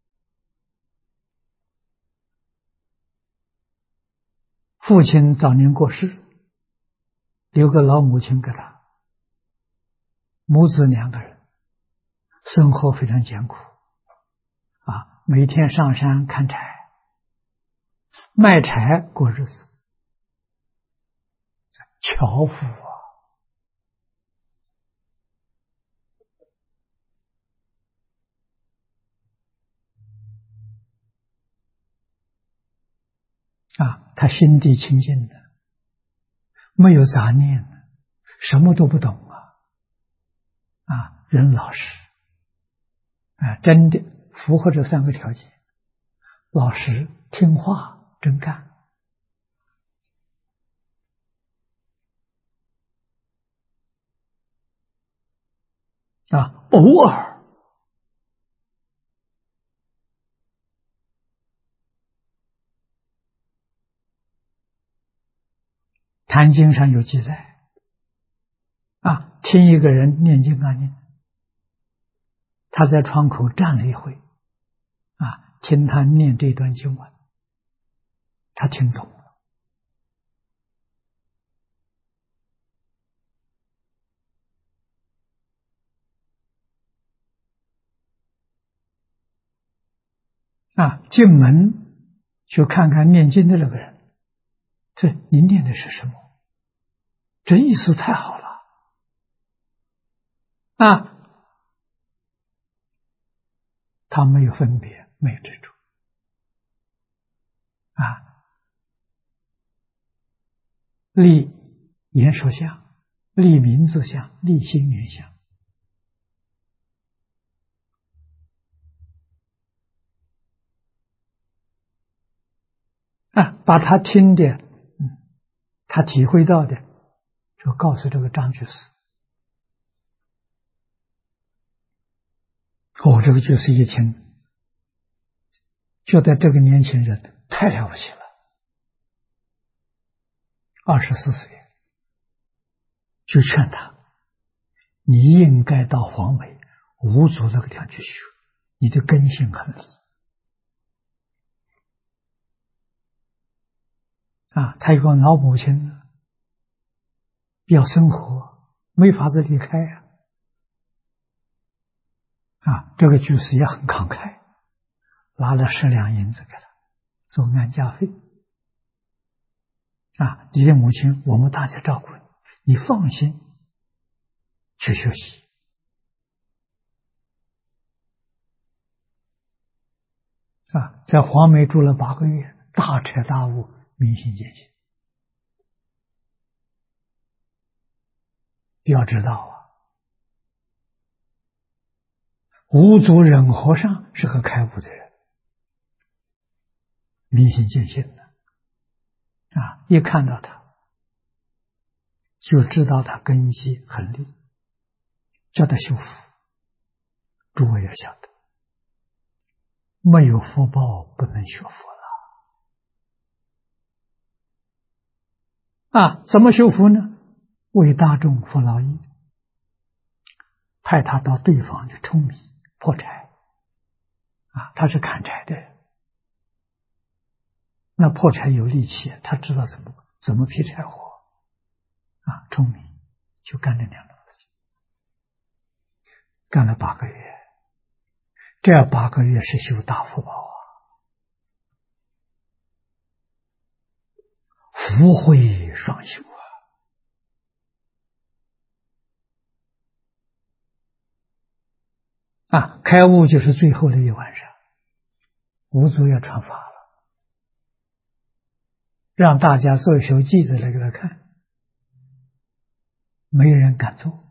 父亲早年过世，留个老母亲给他，母子2个人，生活非常艰苦每天上山砍柴，卖柴过日子，樵夫他心地清净的，没有杂念的，什么都不懂人老实真的符合这3个条件：老实、听话、真干。 偶尔坛经上有记载听一个人念经念，他在窗口站了一会听他念这段经文，他听懂了。进门就看看念经的那个人，这您念的是什么？这意思太好了他没有分别，没有执着立言说相，立名字相，立心缘相把他听的他体会到的就告诉这个张居士，这个居士一听，觉得这个年轻人太了不起了，24岁，就劝他，你应该到黄梅五祖这个地方去学，你的根性很利他有个老母亲要生活，没法子离开这个居士也很慷慨，拿了10两银子给他做安家费你的母亲我们大家照顾你，你放心去学习在黄梅住了8个月，大彻大悟，明心见性。要知道五祖忍和尚是个开悟的人，明心见性的一看到他就知道他根基很利，叫他修福。诸位要晓得，没有福报不能学佛了怎么修福呢？为大众服劳役，派他到对方去舂米破柴他是砍柴的人，那破柴有力气，他知道怎么劈柴火舂米，就干这2种事情，干了8个月，这8个月是修大福报福慧双修开悟就是最后的一晚上，五祖要传法了，让大家做手记子来给他看，没人敢做。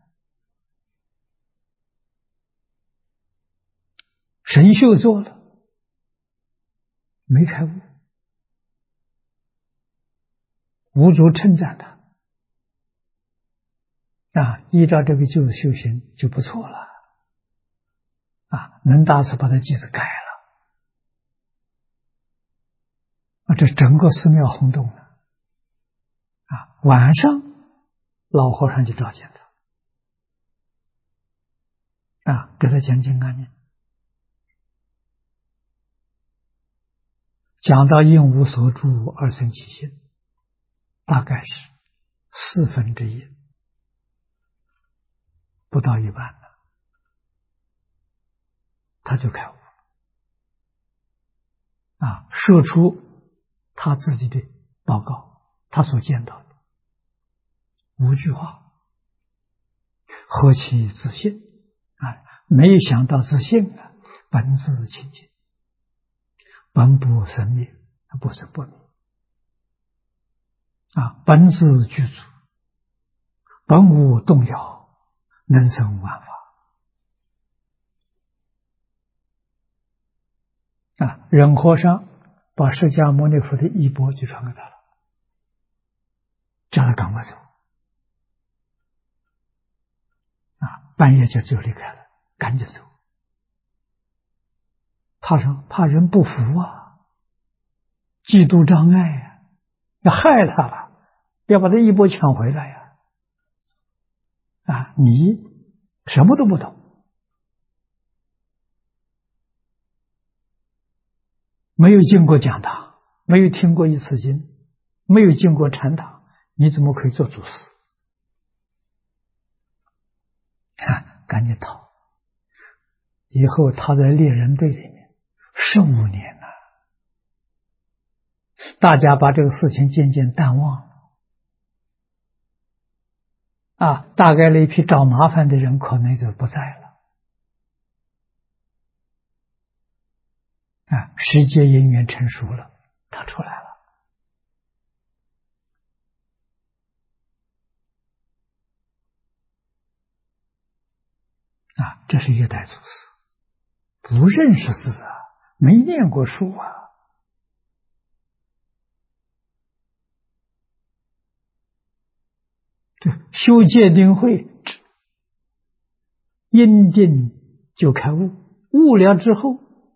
神秀做了，没开悟，五祖称赞他依照这个旧的修行就不错了能大师把他记子改了这整个寺庙轰动了晚上老和尚就召见他给他讲经念，讲到应无所住而生其心，大概是1/4，不到一半了，他就开悟说出他自己的报告，他所见到的5句话，何其自信没有想到自信本自清净，本不生灭，不生不灭本自具足，本无动摇，能生万法忍和尚把释迦牟尼佛的衣钵就传给他了，叫他赶快走半夜就离开了，赶紧走。怕什么？怕人不服啊，嫉妒障碍呀，要害他了，要把他衣钵抢回来呀！啊，你什么都不懂，没有进过讲堂，没有听过一次经，没有进过禅堂，你怎么可以做祖师？赶紧逃！以后他在猎人队里面15年了，大家把这个事情渐渐淡忘了。大概那一批找麻烦的人可能就不在了。时节因缘成熟了，他出来了。这是一代祖师，不认识字啊，没念过书啊。这修戒定慧，因定就开悟，悟了之后，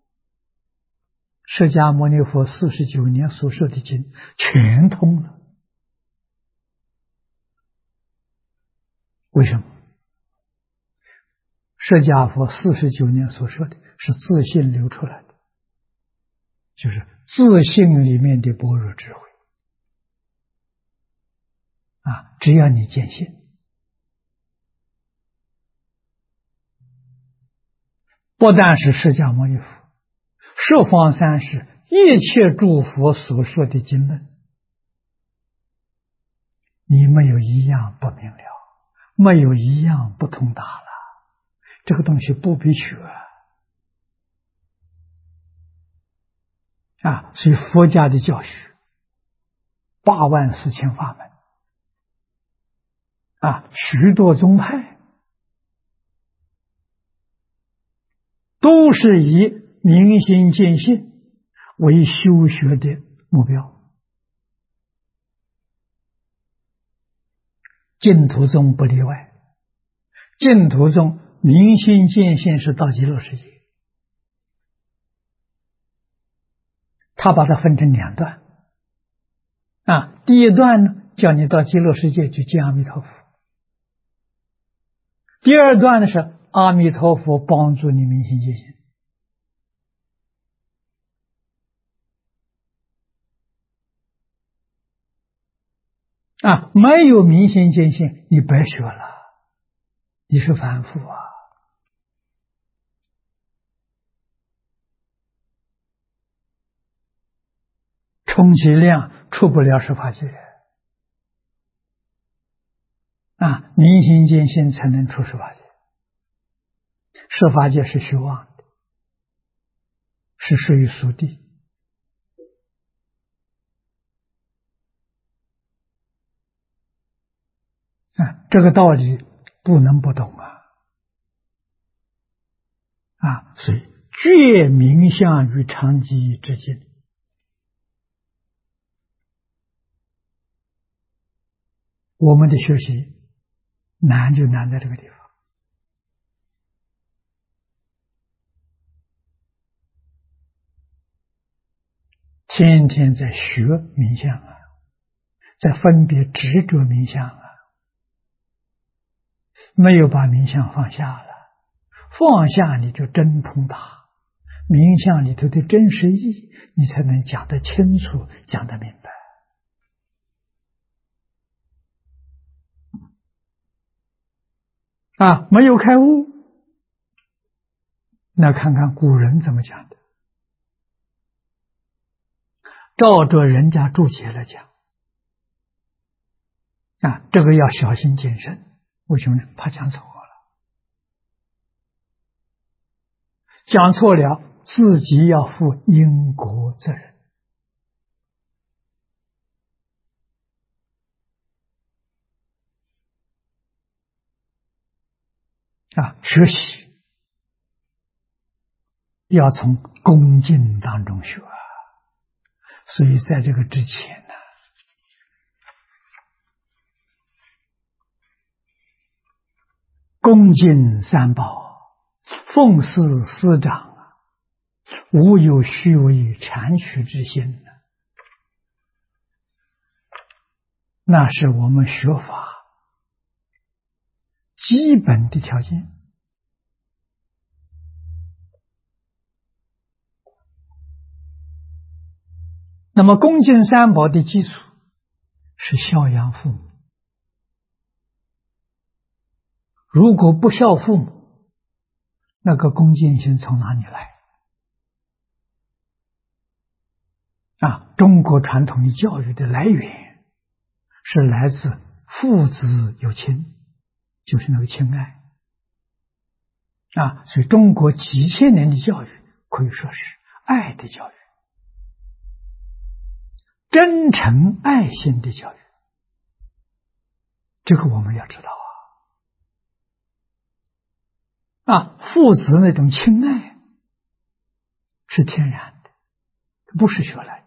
释迦牟尼佛49年所说的经全通了。为什么？释迦佛49年所说的是自信流出来的，就是自信里面的般若智慧。只要你坚信，不但是释迦牟尼佛，十方三世一切诸佛所说的经论，你没有一样不明了，没有一样不通达了。这个东西不必学所以佛家的教学84000法门许多宗派都是以明心见性为修学的目标。净土宗不例外，净土宗明心见性是到极乐世界，他把它分成2段第一段呢，叫你到极乐世界去见阿弥陀佛；第二段呢，是阿弥陀佛帮助你明心见性。没有明心见性，你白学了，你是凡夫充其量出不了十法界明心见性才能出十法界。十法界是虚妄的，是属于属地。这个道理不能不懂所以觉明相与常寂之境，我们的学习难就难在这个地方。天天在学冥想在分别执着冥想没有把冥想放下了，放下你就真通达，冥想里头的真实意你才能讲得清楚，讲得明白没有开悟，那看看古人怎么讲的。照着人家注解来讲这个要小心谨慎。为什么呢？怕讲错了，讲错了自己要负因果责任学习要从恭敬当中学所以在这个之前恭敬三宝，奉事师长，无有虚伪谄曲之心，那是我们学法基本的条件。那么恭敬三宝的基础是孝养父母，如果不孝父母，那个恭敬心从哪里来？中国传统的教育的来源是来自父子有亲，就是那个亲爱所以中国几千年的教育可以说是爱的教育，真诚爱心的教育，这个我们要知道父子那种亲爱是天然的，不是学来的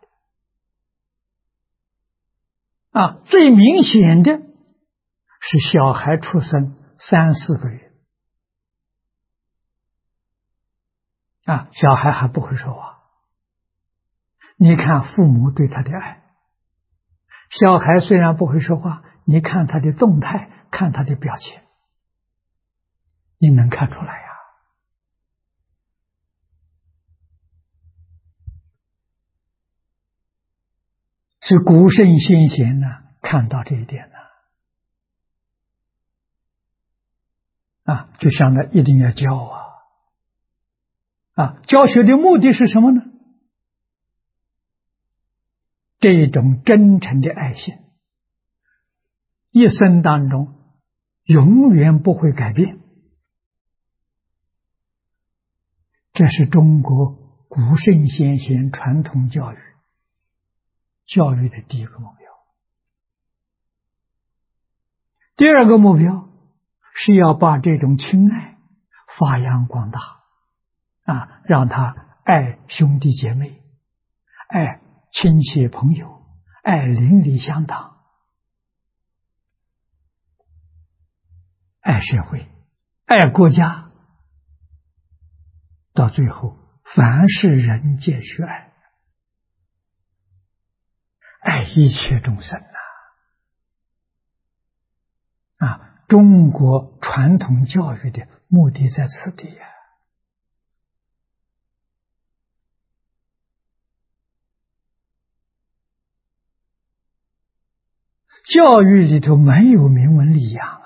最明显的是小孩出生3、4个月小孩还不会说话，你看父母对他的爱。小孩虽然不会说话，你看他的动态，看他的表情，你能看出来是古圣先贤看到这一点就想着一定要教教学的目的是什么呢？这种真诚的爱心一生当中永远不会改变，这是中国古圣先贤传统教育的第一个目标。第二个目标是要把这种亲爱发扬光大让他爱兄弟姐妹，爱亲戚朋友，爱邻里乡党，爱社会，爱国家，到最后凡是人皆须爱，爱一切众生中国传统教育的目的在此地教育里头没有明文礼养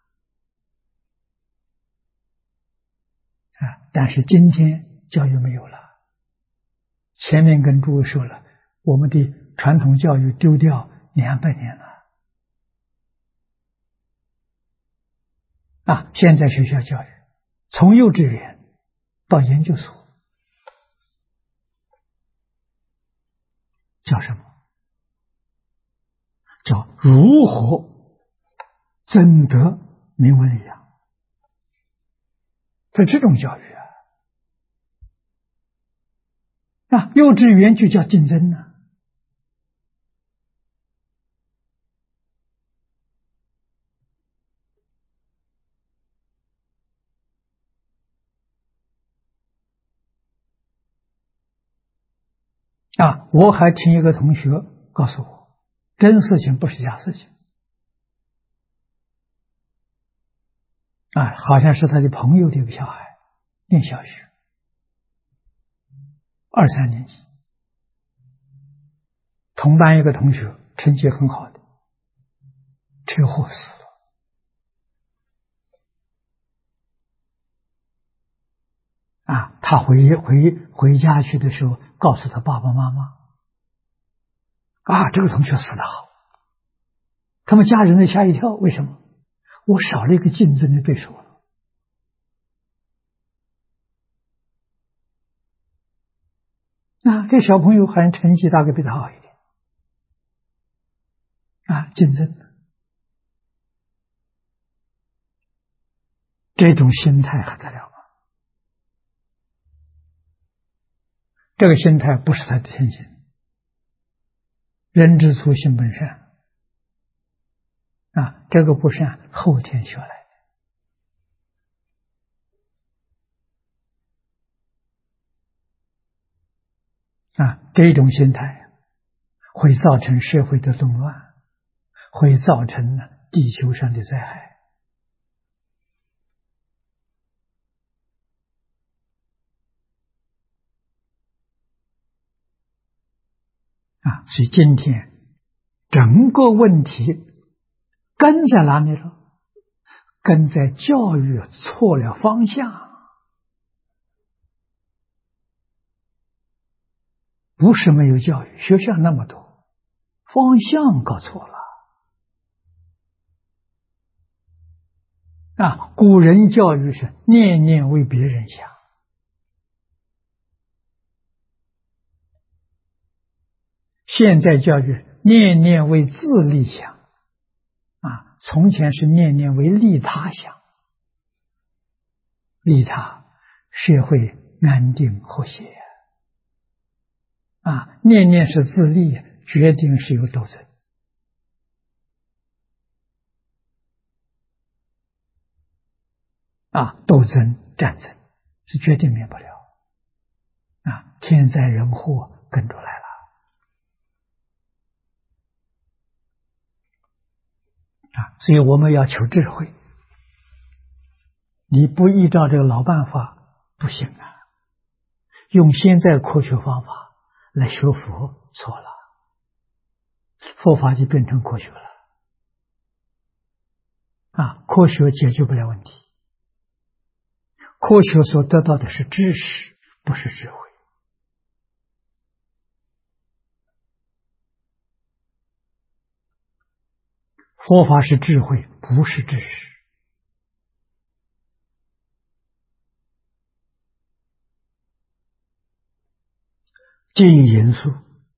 但是今天教育没有了。前面跟诸位说了，我们的传统教育丢掉200年了现在学校教育从幼稚园到研究所叫什么？叫如何增得明文礼养。在这种教育幼稚园就叫竞争我还听一个同学告诉我，真事情不是假事情好像是他的朋友的一个小孩念小学2、3年级，同班一个同学成绩很好的车祸死了他回家去的时候告诉他爸爸妈妈这个同学死得好，他们家人都吓一跳，为什么？我少了一个竞争的对手了这小朋友好像成绩大概比他好一点竞争这种心态还得了吗？这个心态不是他的天性，人之初性本善这个不善后天学来这种心态会造成社会的动乱，会造成地球上的灾害。所以今天整个问题根在哪里了？根在教育错了方向，不是没有教育，学校那么多，方向搞错了。古人教育是念念为别人想，现在教育念念为自利想。从前是念念为利他想，利他社会安定和谐。念念是自利，决定是有斗争。斗争战争是决定免不了。天灾人祸跟着来了。所以我们要求智慧，你不依照这个老办法不行用现在科学方法来学佛错了，佛法就变成科学了。科学解决不了问题，科学所得到的是知识，不是智慧。佛法是智慧，不是知识。晋元素，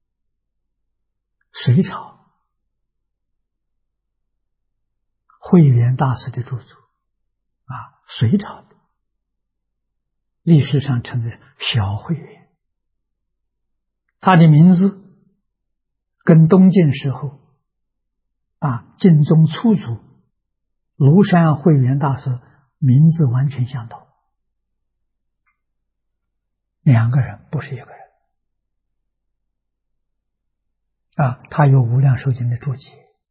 隋朝慧远大师的著作，隋朝的，历史上称为小慧远。他的名字跟东晋时候晋宗初祖庐山慧远大师名字完全相同，两个人不是一个人。他有无量寿经的注解。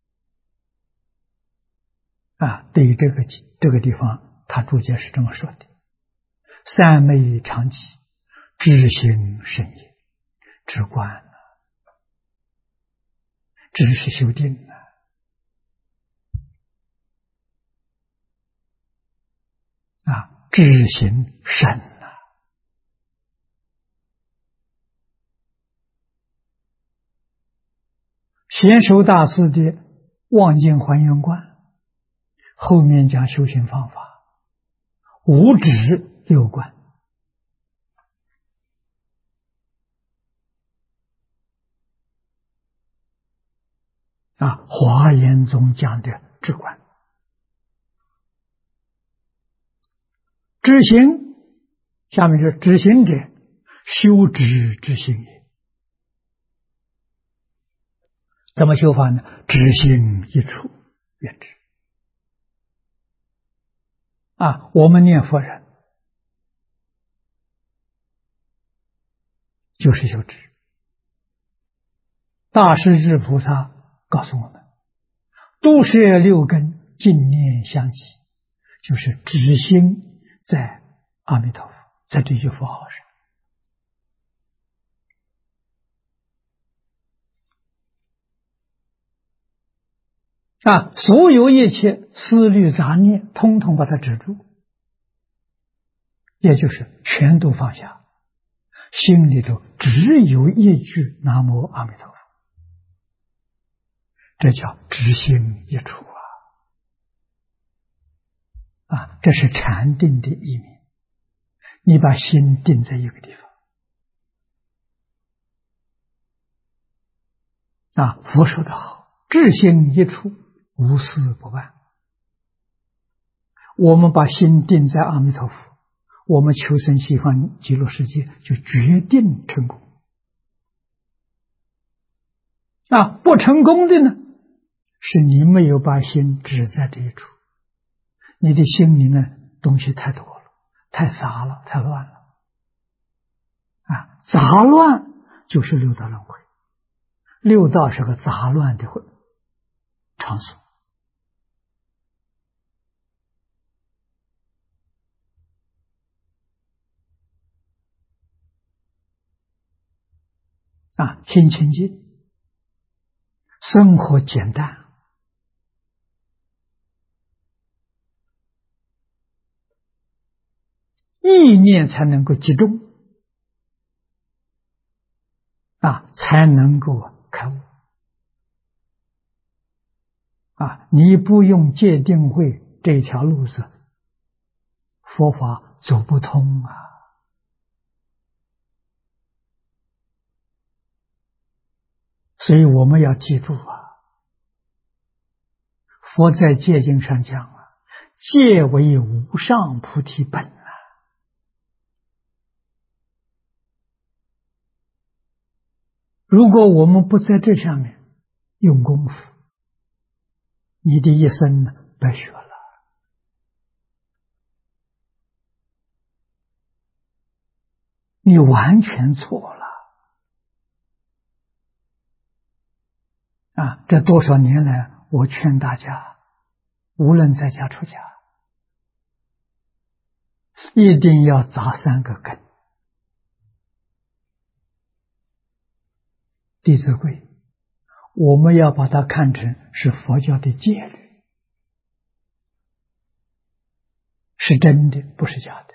对于这个地方，他注解是这么说的：三昧常寂，知行深也，知观知是修定知行深贤首大师的望境还原观，后面讲修行方法，五指六观。华严宗讲的智观。知行，下面是知行者，修知之行也。怎么修法呢？知行一处愿知。我们念佛人就是修知。大势至菩萨告诉我们，度摄六根，净念相继，就是知心在阿弥陀佛，在这句佛号上。所有一切思虑杂念，通通把它止住，也就是全都放下，心里头只有一句南无阿弥陀佛，这叫知行一处这是禅定的意念。你把心定在一个地方佛说得好，知行一处，无事不办。我们把心定在阿弥陀佛，我们求生西方极乐世界就决定成功。不成功的呢，是你没有把心止在这一处，你的心里呢东西太多了，太杂了，太乱了。杂乱就是六道轮回。六道是个杂乱的场所啊，心清净，生活简单，意念才能够集中啊，才能够开悟啊！你不用戒定慧这条路子，佛法走不通啊！所以我们要记住啊，佛在戒经上讲啊，戒为无上菩提本啊。如果我们不在这上面用功夫，你的一生呢白学了。你完全错了啊！这多少年来，我劝大家，无论在家出家，一定要扎三个根。弟子规，我们要把它看成是佛教的戒律，是真的，不是假的。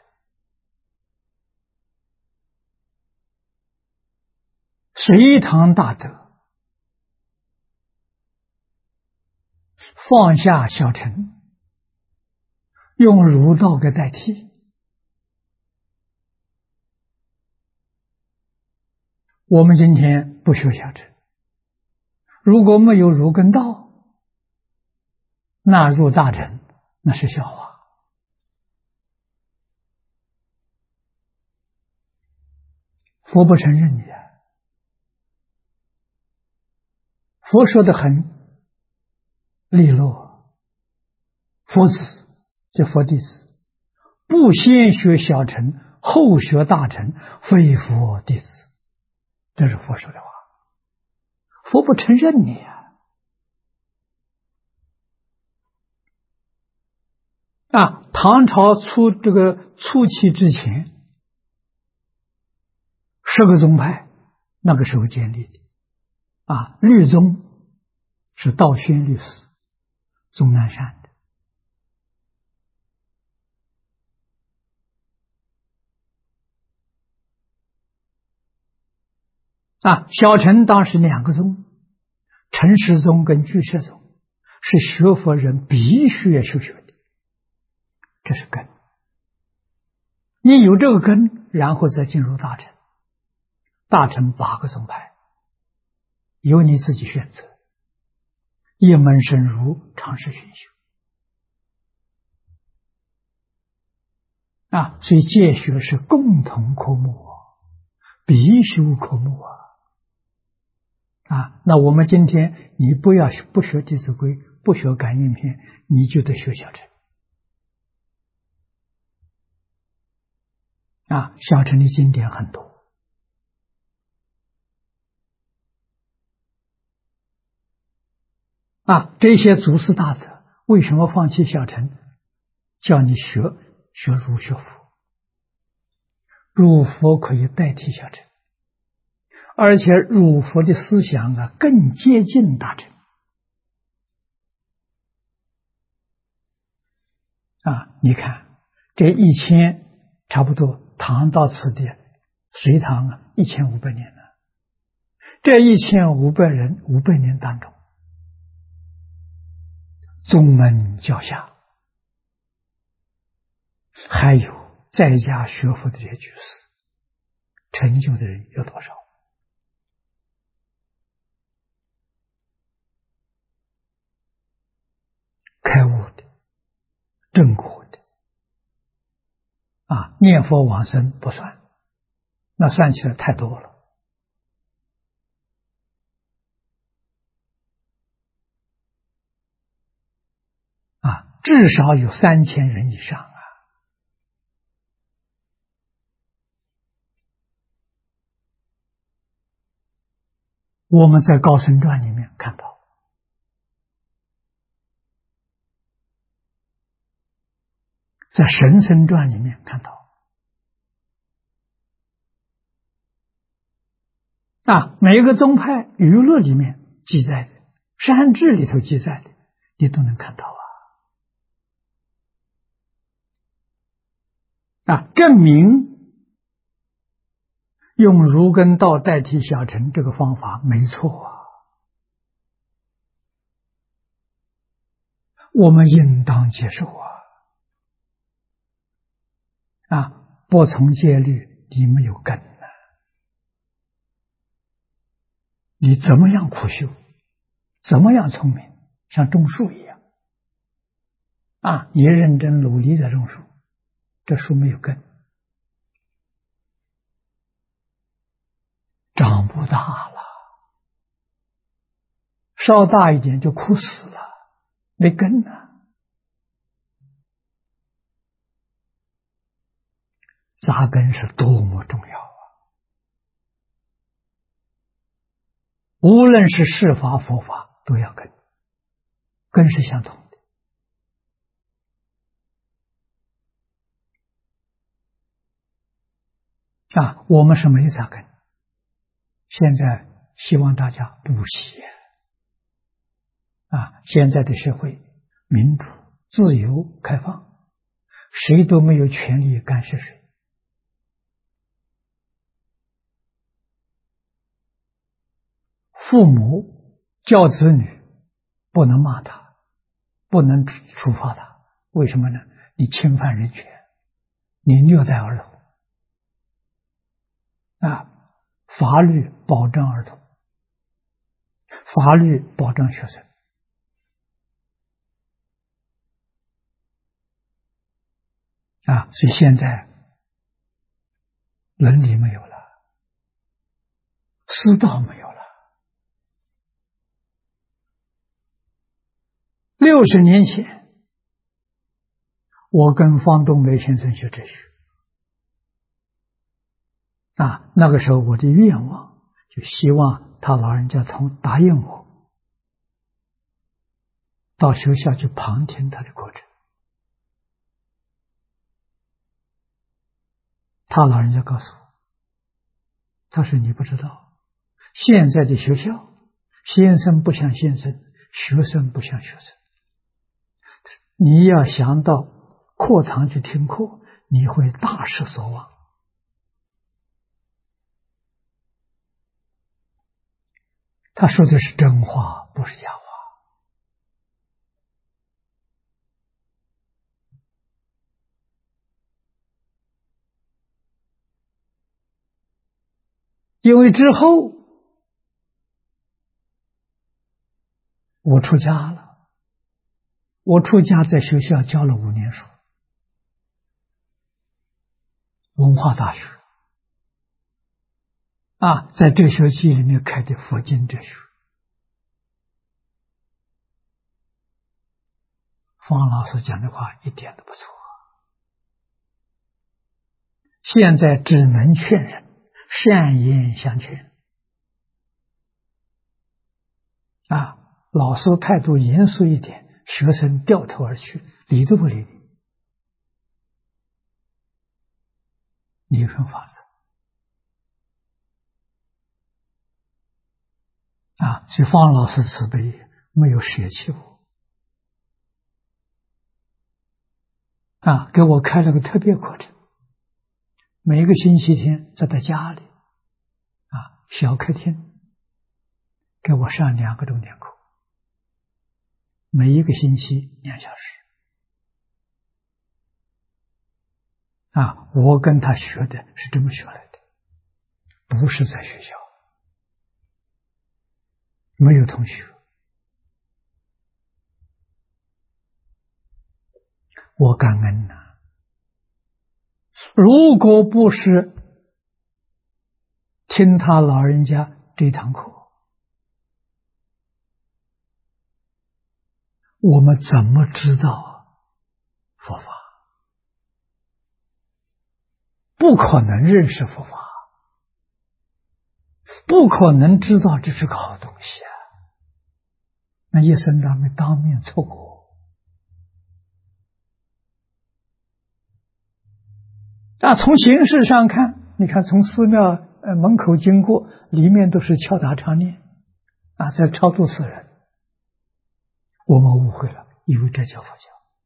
隋唐大德放下小乘，用儒道给代替。我们今天不学小乘，如果没有儒跟道，那入大乘那是笑话。佛不承认你啊！佛说的很利落，佛子这佛弟子不先学小乘，后学大乘，非佛弟子。这是佛说的话，佛不承认你啊！唐朝初期之前10个宗派，那个时候建立的律宗是道宣律师，终南山的小乘当时2个宗，陈氏宗跟居士宗，是学佛人必须要修学的，这是根。你有这个根，然后再进入大乘。大乘8个宗派，由你自己选择，一门深入，常识熏修所以戒学是共同科目必修科目那我们今天你不学弟子规，不学感应篇，你就得学小乘小乘的经典很多这些祖师大德为什么放弃小乘？叫你学儒学佛，儒佛可以代替小乘，而且儒佛的思想更接近大乘你看这1000差不多，唐到此地，隋唐1500年了，这1500人500年当中，宗门教下还有在家学佛的这些居士，成就的人有多少？开悟的、正果的念佛往生不算，那算起来太多了至少有3000人以上我们在高僧传里面看到，在神僧传里面看到，每一个宗派语录里面记载的，山志里头记载的，你都能看到证明用儒根道代替小乘这个方法没错我们应当接受不从戒律，你没有根你怎么样苦修，怎么样聪明，像种树一样你认真努力在种树，这树没有根，长不大了，稍大一点就枯死了，没根扎根是多么重要无论是释法佛法都要根，根是相同的我们是没扎根，现在希望大家补习现在的社会民主、自由、开放，谁都没有权利干涉谁。父母教子女不能骂他，不能处罚他，为什么呢？你侵犯人权，你虐待儿童法律保障儿童，法律保障学生所以现在伦理没有了，师道没有了。60年前，我跟方东梅先生学哲学那个时候我的愿望就希望他老人家答应我到学校去旁听他的课程。他老人家告诉我，他说你不知道，现在的学校先生不像先生，学生不像学生，你要想到课堂去听课，你会大失所望。他说的是真话，不是假话。因为之后我出家了，我出家在学校教了5年书，文化大学在哲学系里面开的佛经哲学。方老师讲的话一点都不错，现在只能劝人，善言相劝老师态度严肃一点，学生掉头而去，理都不理你，理顺法则所以方老师慈悲，没有舍弃我给我开了个特别课程，每一个星期天在他家里小客厅给我上2个钟点课，每一个星期2小时我跟他学的是这么学来的，不是在学校，没有同学。我感恩如果不是听他老人家这堂课，我们怎么知道佛法？不可能认识佛法， 不可能知道这是个好东西啊！那一生当面错过从形式上看，你看从寺庙门口经过，里面都是敲打唱念在超度死人，我们误会了，以为这叫佛教，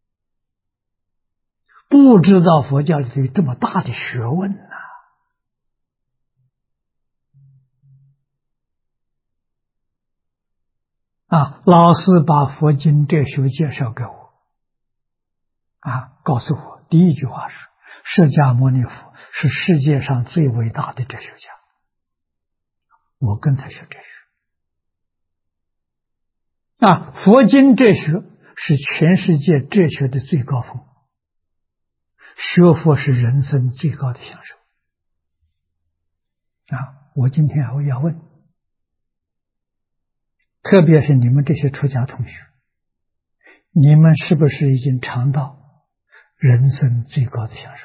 不知道佛教里头有这么大的学问老师把佛经哲学介绍给我告诉我第一句话是释迦牟尼佛是世界上最伟大的哲学家，我跟他学哲学佛经哲学是全世界哲学的最高峰，学佛是人生最高的享受我今天还要问，特别是你们这些出家同学，你们是不是已经尝到人生最高的享受？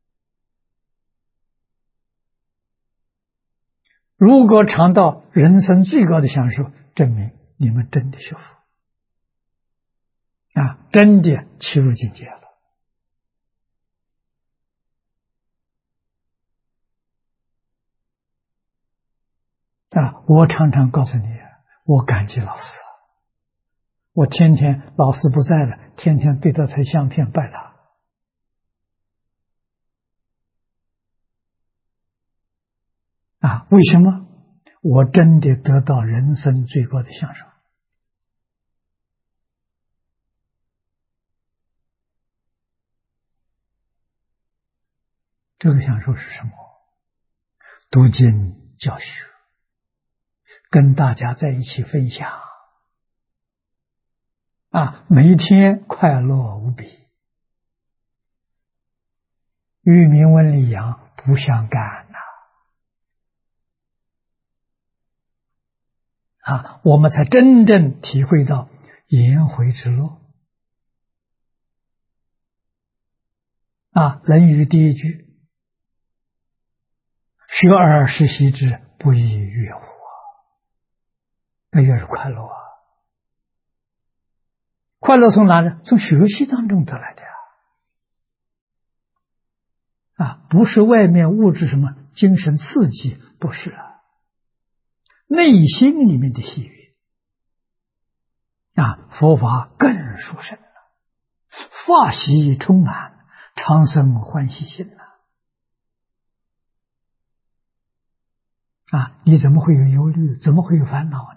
如果尝到人生最高的享受，证明你们真的学佛真的契入境界了我常常告诉你，我感激老师，我天天老师不在了，天天对他才相片拜他为什么？我真的得到人生最高的享受这个享受是什么？读经教学，跟大家在一起分享每一天快乐无比，与名闻利养不相干我们才真正体会到颜回之乐论语第一句，学而时习之，不亦说乎那也是快乐快乐从哪呢？从学习当中得来的不是外面物质什么精神刺激，不是内心里面的喜悦佛法更殊胜了，法喜充满，常生欢喜心你怎么会有忧虑？怎么会有烦恼呢？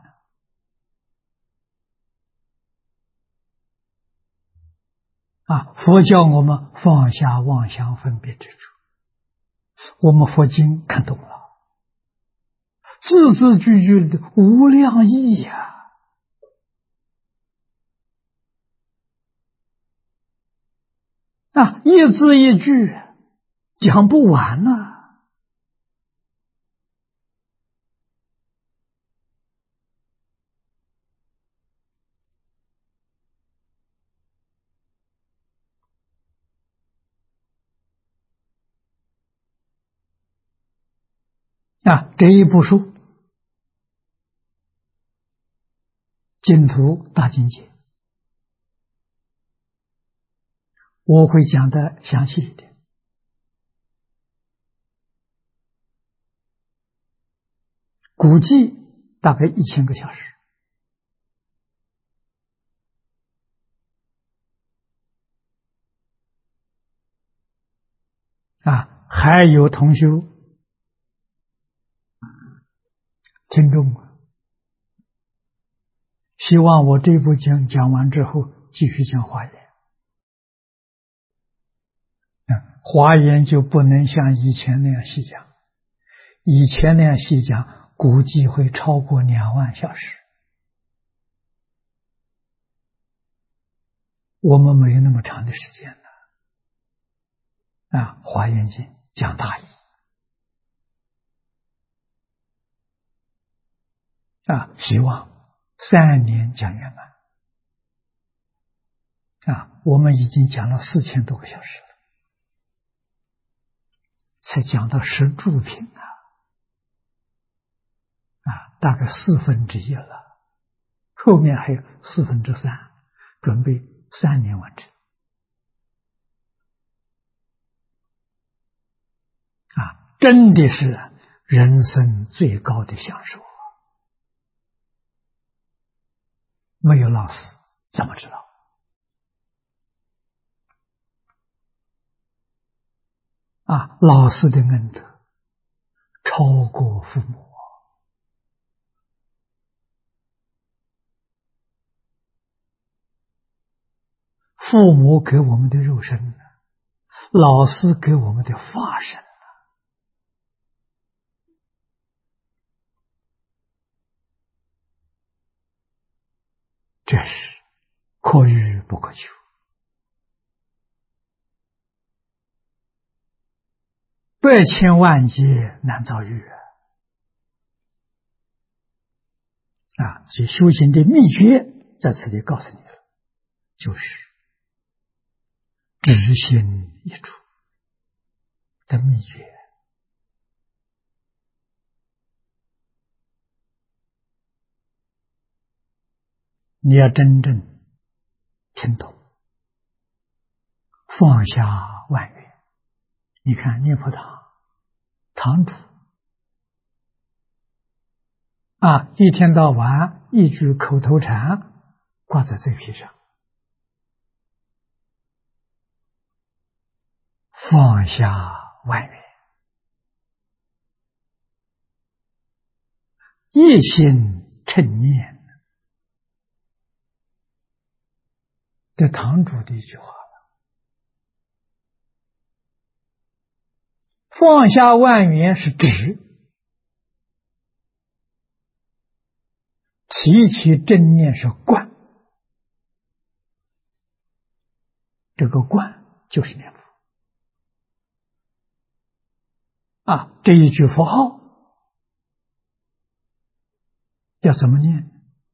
佛教我们放下妄想分别执着，我们佛经看懂了，字字句句的无量义一字一句讲不完这一部书净土大境界，我会讲的详细一点估计大概1000个小时还有同修听众希望我这部讲完之后继续讲华严华严就不能像以前那样细讲，以前那样细讲估计会超过2万小时，我们没有那么长的时间华严经讲大义希望3年讲圆满我们已经讲了4000多个小时了，才讲到10住品大概1/4了，后面还有3/4，准备3年完成。真的是人生最高的享受。没有老师怎么知道？老师的恩德超过父母。父母给我们的肉身，老师给我们的法身，这是可遇不可求。百千万劫难遭遇所以修行的秘诀在此里告诉你了，就是知心一处的秘诀。你要真正听懂，放下万缘。你看念佛堂主一天到晚一句口头禅挂在嘴皮上，放下万缘，一心称念，这堂主的一句话。放下万缘是指提起正念是观，这个观就是念佛这一句佛号要怎么念？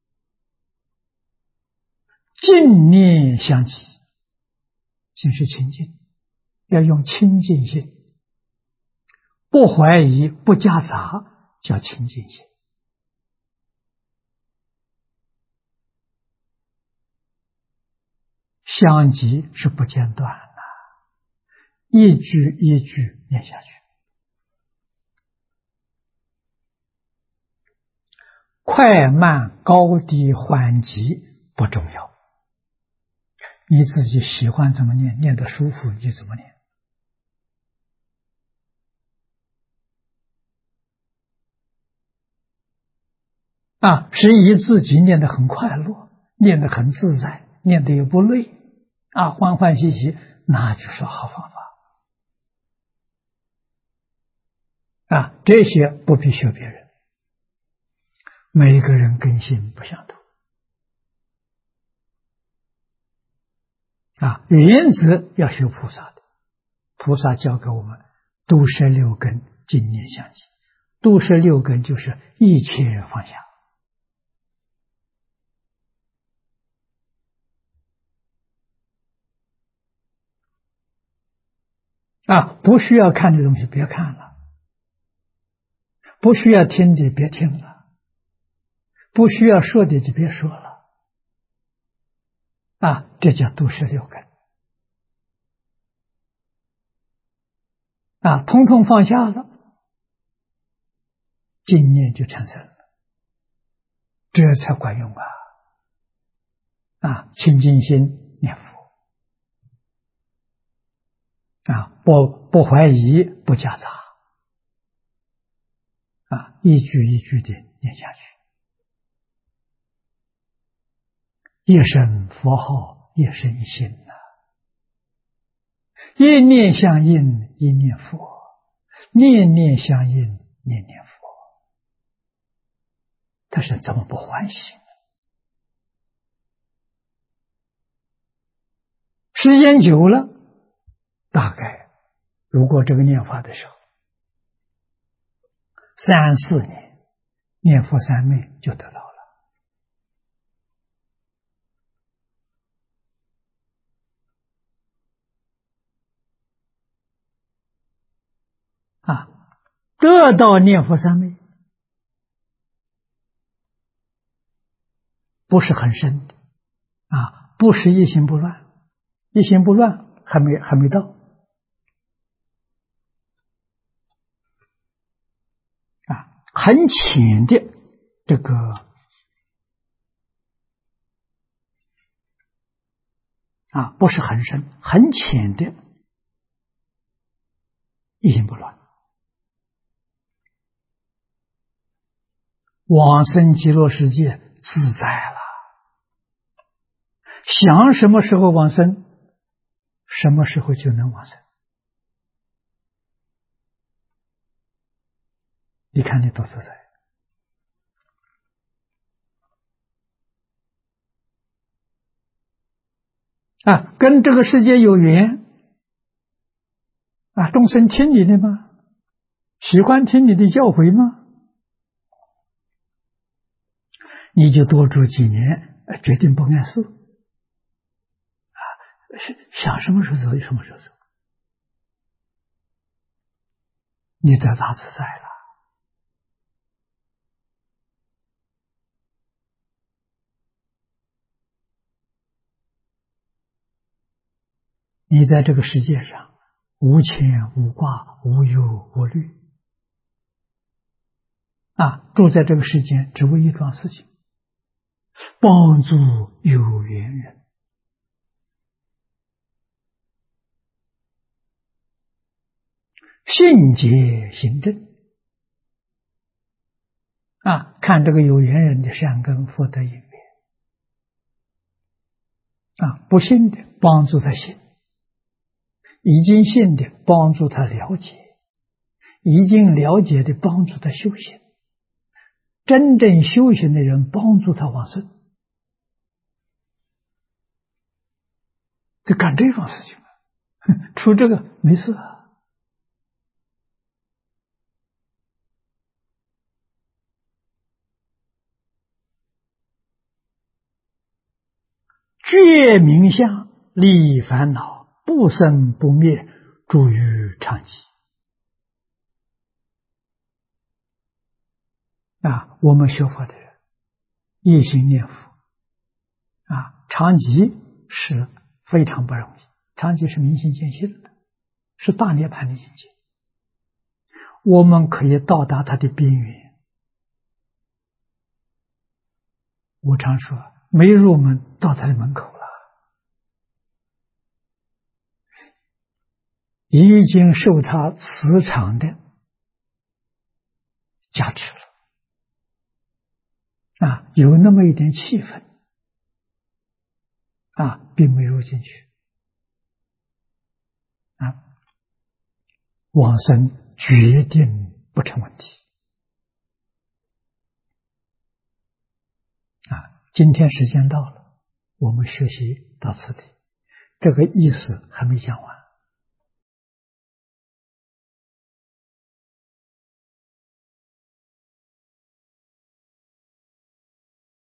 净念相继，心是清净，要用清净心，不怀疑不夹杂，叫清净心。相继是不间断的，一句一句念下去。快慢高低缓急不重要，你自己喜欢怎么念，念得舒服你怎么念。是以自己念得很快乐，念得很自在，念得也不累欢欢喜喜，那就是好方法这些不必学别人，每个人根性不相同原则要学菩萨的，菩萨教给我们都摄6根，净念相继。都摄6根就是一切放下不需要看的东西别看了，不需要听的别听了，不需要说的就别说了这叫都摄6根统统放下了，净念就产生了，这才管用清净心念佛不怀疑不夹杂一句一句的念下去，一声佛号一声一心一念相应一念佛，念念相应念念佛，他是怎么不欢喜呢？时间久了，大概如果这个念法的时候3、4年，念佛三昧就得到了得到念佛三昧不是很深的不是一心不乱，一心不乱还没到很浅的这个不是很深，很浅的一心不乱，往生极乐世界自在了，想什么时候往生，什么时候就能往生。你看你多自在跟这个世界有缘众生听你的吗？喜欢听你的教诲吗？你就多住几年，决定不碍事想什么时候走就什么时候走，你得大自在了。你在这个世界上无牵无挂，无忧无虑住在这个世间只为一桩事情，帮助有缘人，信解行正看这个有缘人的善根福德因缘不信的帮助他信，已经信的帮助他了解，已经了解的帮助他修行，真正修行的人帮助他往生，就干这种事情除这个没事觉明相，离烦恼，不生不灭，住于常寂我们学佛的人一心念佛常寂是非常不容易，常寂是明心见性的，是大涅槃的境界，我们可以到达它的边缘。我常说没入门到它的门口了，已经受它磁场的加持了有那么一点气氛并没入进去往生决定不成问题今天时间到了，我们学习到此地，这个意思还没讲完。